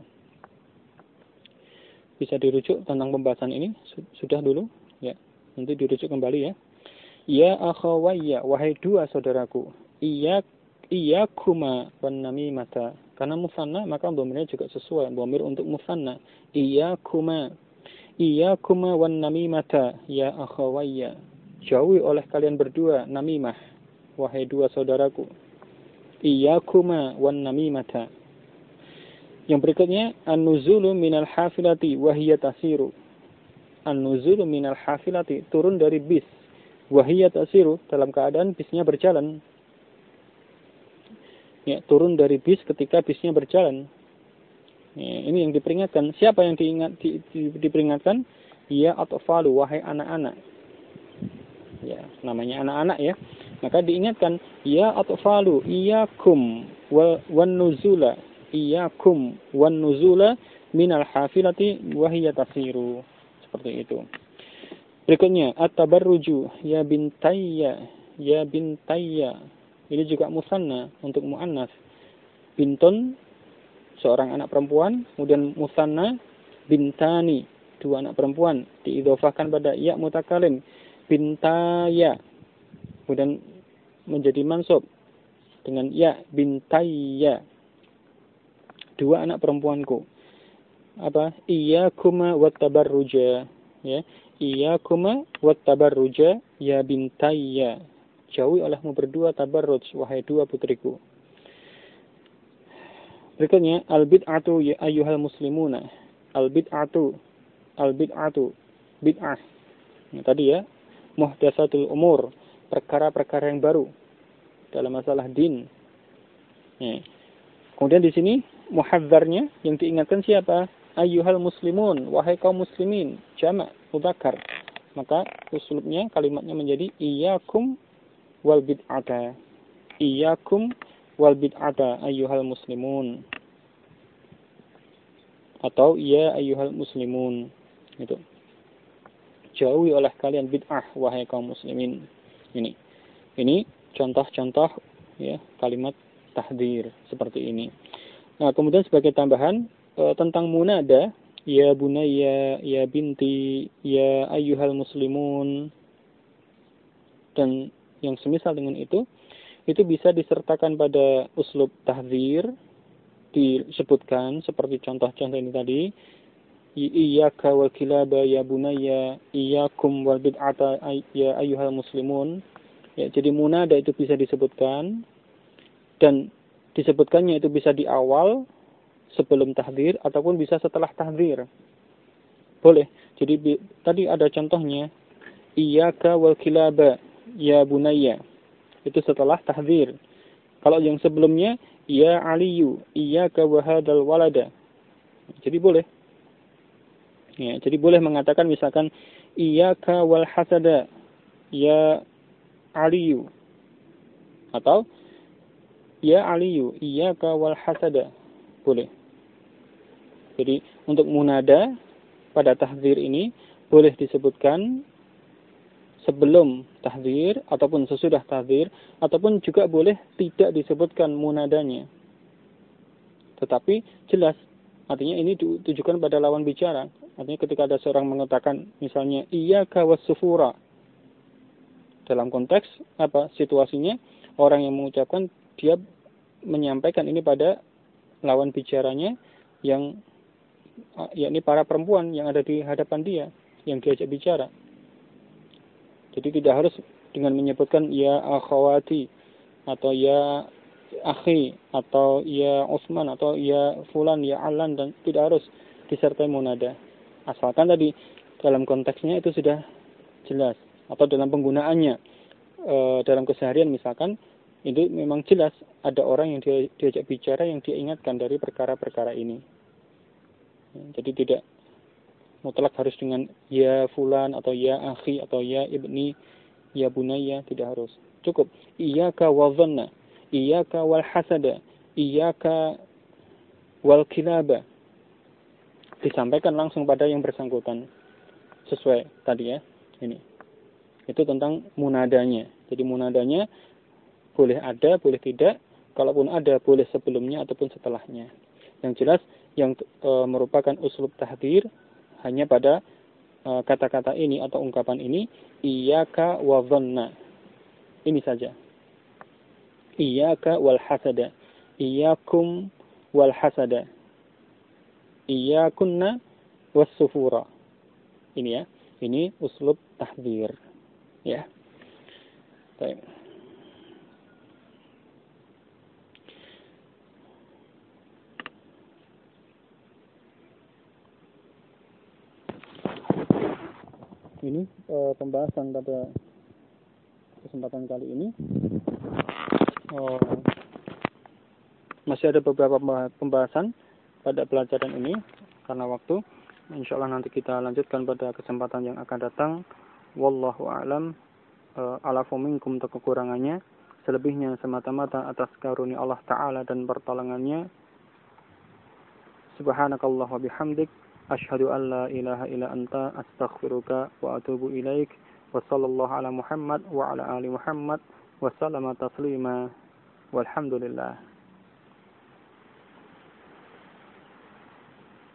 Bisa dirujuk tentang pembahasan ini, sudah dulu, ya. Nanti dirujuk kembali ya. Ya akhawayya, wahai dua saudaraku, iyyakuma wan namimata. Karena musanna, maka dhamirnya juga sesuai, dhamir untuk musanna. Iyyakuma wan namimata, ya akhawayya. Jauhi oleh kalian berdua namimah, wahai dua saudaraku. Iyyakuma wan namimata. Yang berikutnya, an-nuzulu minal hafilati wa hiya tasiru. An-nuzulu minal hafilati, turun dari bis. Wa hiya tasiru, dalam keadaan bisnya berjalan. Ya, turun dari bis ketika bisnya berjalan. Ya, ini yang diperingatkan. Siapa yang diperingatkan? Ya atfalu, wahai anak-anak. Ya, namanya anak-anak ya. Maka diingatkan, ya atfalu, iyyakum wan nuzula. Iyyakum wan nuzula minal hafilati wa hiya tasiru. Seperti itu. Berikutnya, at-tabarruju, ya bintayya. Ya bintayya. Ini juga musanna untuk muannas. Bintun, seorang anak perempuan, kemudian musanna, bintani, dua anak perempuan, diidhofahkan pada ya mutakalim, bintaya, kemudian menjadi mansub dengan ya bintaya, dua anak perempuanku. Apa? Iyyakuma wattabarruja, ya. Iyyakuma wattabarruja, ya bintaya. Jauhi olehmu berdua tabarruj, wahai dua putriku. Berikutnya, al-bid'atu ya ayyuhal muslimuna. Al-bid'atu, bid'ah. Nah, tadi ya, muhdatsatul umur, perkara-perkara yang baru dalam masalah din. Ya. Kemudian di sini muhadzarnya yang diingatkan siapa? Ayyuhal muslimun, wahai kaum muslimin, jamak mudzakkar. Maka usulubnya kalimatnya menjadi iyyakum wal bid'ata. Iyyakum wal bid'ata ayyuhal muslimun. Atau ya ayyuhal muslimun. Itu. Jauhi oleh kalian bid'ah, wahai kaum muslimin. Ini contoh-contoh ya kalimat tahdzir seperti ini. Nah, kemudian sebagai tambahan tentang munada, ya bunayya, ya binti, ya ayyuhal muslimun, dan yang semisal dengan itu bisa disertakan pada uslub tahdzir, disebutkan seperti contoh-contoh ini tadi. Iyyaka wal kilaba ya bunayya, iyyakum wal bid'ata ya ayyuhal muslimun. Ya, jadi munada itu bisa disebutkan, dan disebutkannya itu bisa di awal sebelum tahdzir ataupun bisa setelah tahdzir. Boleh. Jadi tadi ada contohnya, iyyaka wal kilaba ya bunayya. Itu setelah tahdzir. Kalau yang sebelumnya, ya Aliyu iyyaka wa hadzal walada. Jadi boleh. Ya, jadi boleh mengatakan misalkan iyyaka wal hasada ya Aliyu. Atau ya Aliyu iyyaka wal hasada. Boleh. Jadi untuk munada pada tahdzir ini boleh disebutkan sebelum tahdzir ataupun sesudah tahdzir, ataupun juga boleh tidak disebutkan munadanya. Tetapi jelas, artinya ini ditujukan pada lawan bicara. Artinya ketika ada seorang mengatakan misalnya iyyaka was-sufura. Dalam konteks apa? Situasinya orang yang mengucapkan dia menyampaikan ini pada lawan bicaranya yang yakni para perempuan yang ada di hadapan dia yang diajak bicara. Jadi tidak harus dengan menyebutkan ya akhawati atau ya akhi atau ya Utsman atau ya fulan ya Alan, dan tidak harus disertai munada. Asalkan tadi dalam konteksnya itu sudah jelas, atau dalam penggunaannya dalam keseharian misalkan itu memang jelas ada orang yang diajak bicara yang dia ingatkan dari perkara-perkara ini. Jadi tidak mutlak harus dengan ya fulan atau ya akhi atau ya ibni ya bunayya, tidak harus. Cukup iyyaka wa dhanna, iyyaka wal hasada, iyyaka wal kilaba. Disampaikan langsung pada yang bersangkutan sesuai tadi ya. Ini. Itu tentang munadanya. Jadi munadanya boleh ada, boleh tidak. Kalaupun ada, boleh sebelumnya ataupun setelahnya. Yang jelas yang merupakan uslub tahdzir hanya pada kata-kata ini atau ungkapan ini, iyyaka wa dhanna. Ini saja. Iyyaka wal hasada, iyyakum wal hasada, iyyakunna was sufura. Ini ya. Ini uslub tahdzir. Ya. Baik. Ini pembahasan pada kesempatan kali ini. Masih ada beberapa pembahasan pada pelajaran ini karena waktu. Insyaallah nanti kita lanjutkan pada kesempatan yang akan datang. Wallahu a'lam. Alafu minkum, kekurangannya, selebihnya semata-mata atas karunia Allah Ta'ala dan pertolongannya. Subhanakallah wa bihamdik, asyhadu an la ilaha illa anta, astaghfiruka wa atubu ilaik. Wa sallallahu ala Muhammad wa ala ali Muhammad wa sallama taslima. Walhamdulillah.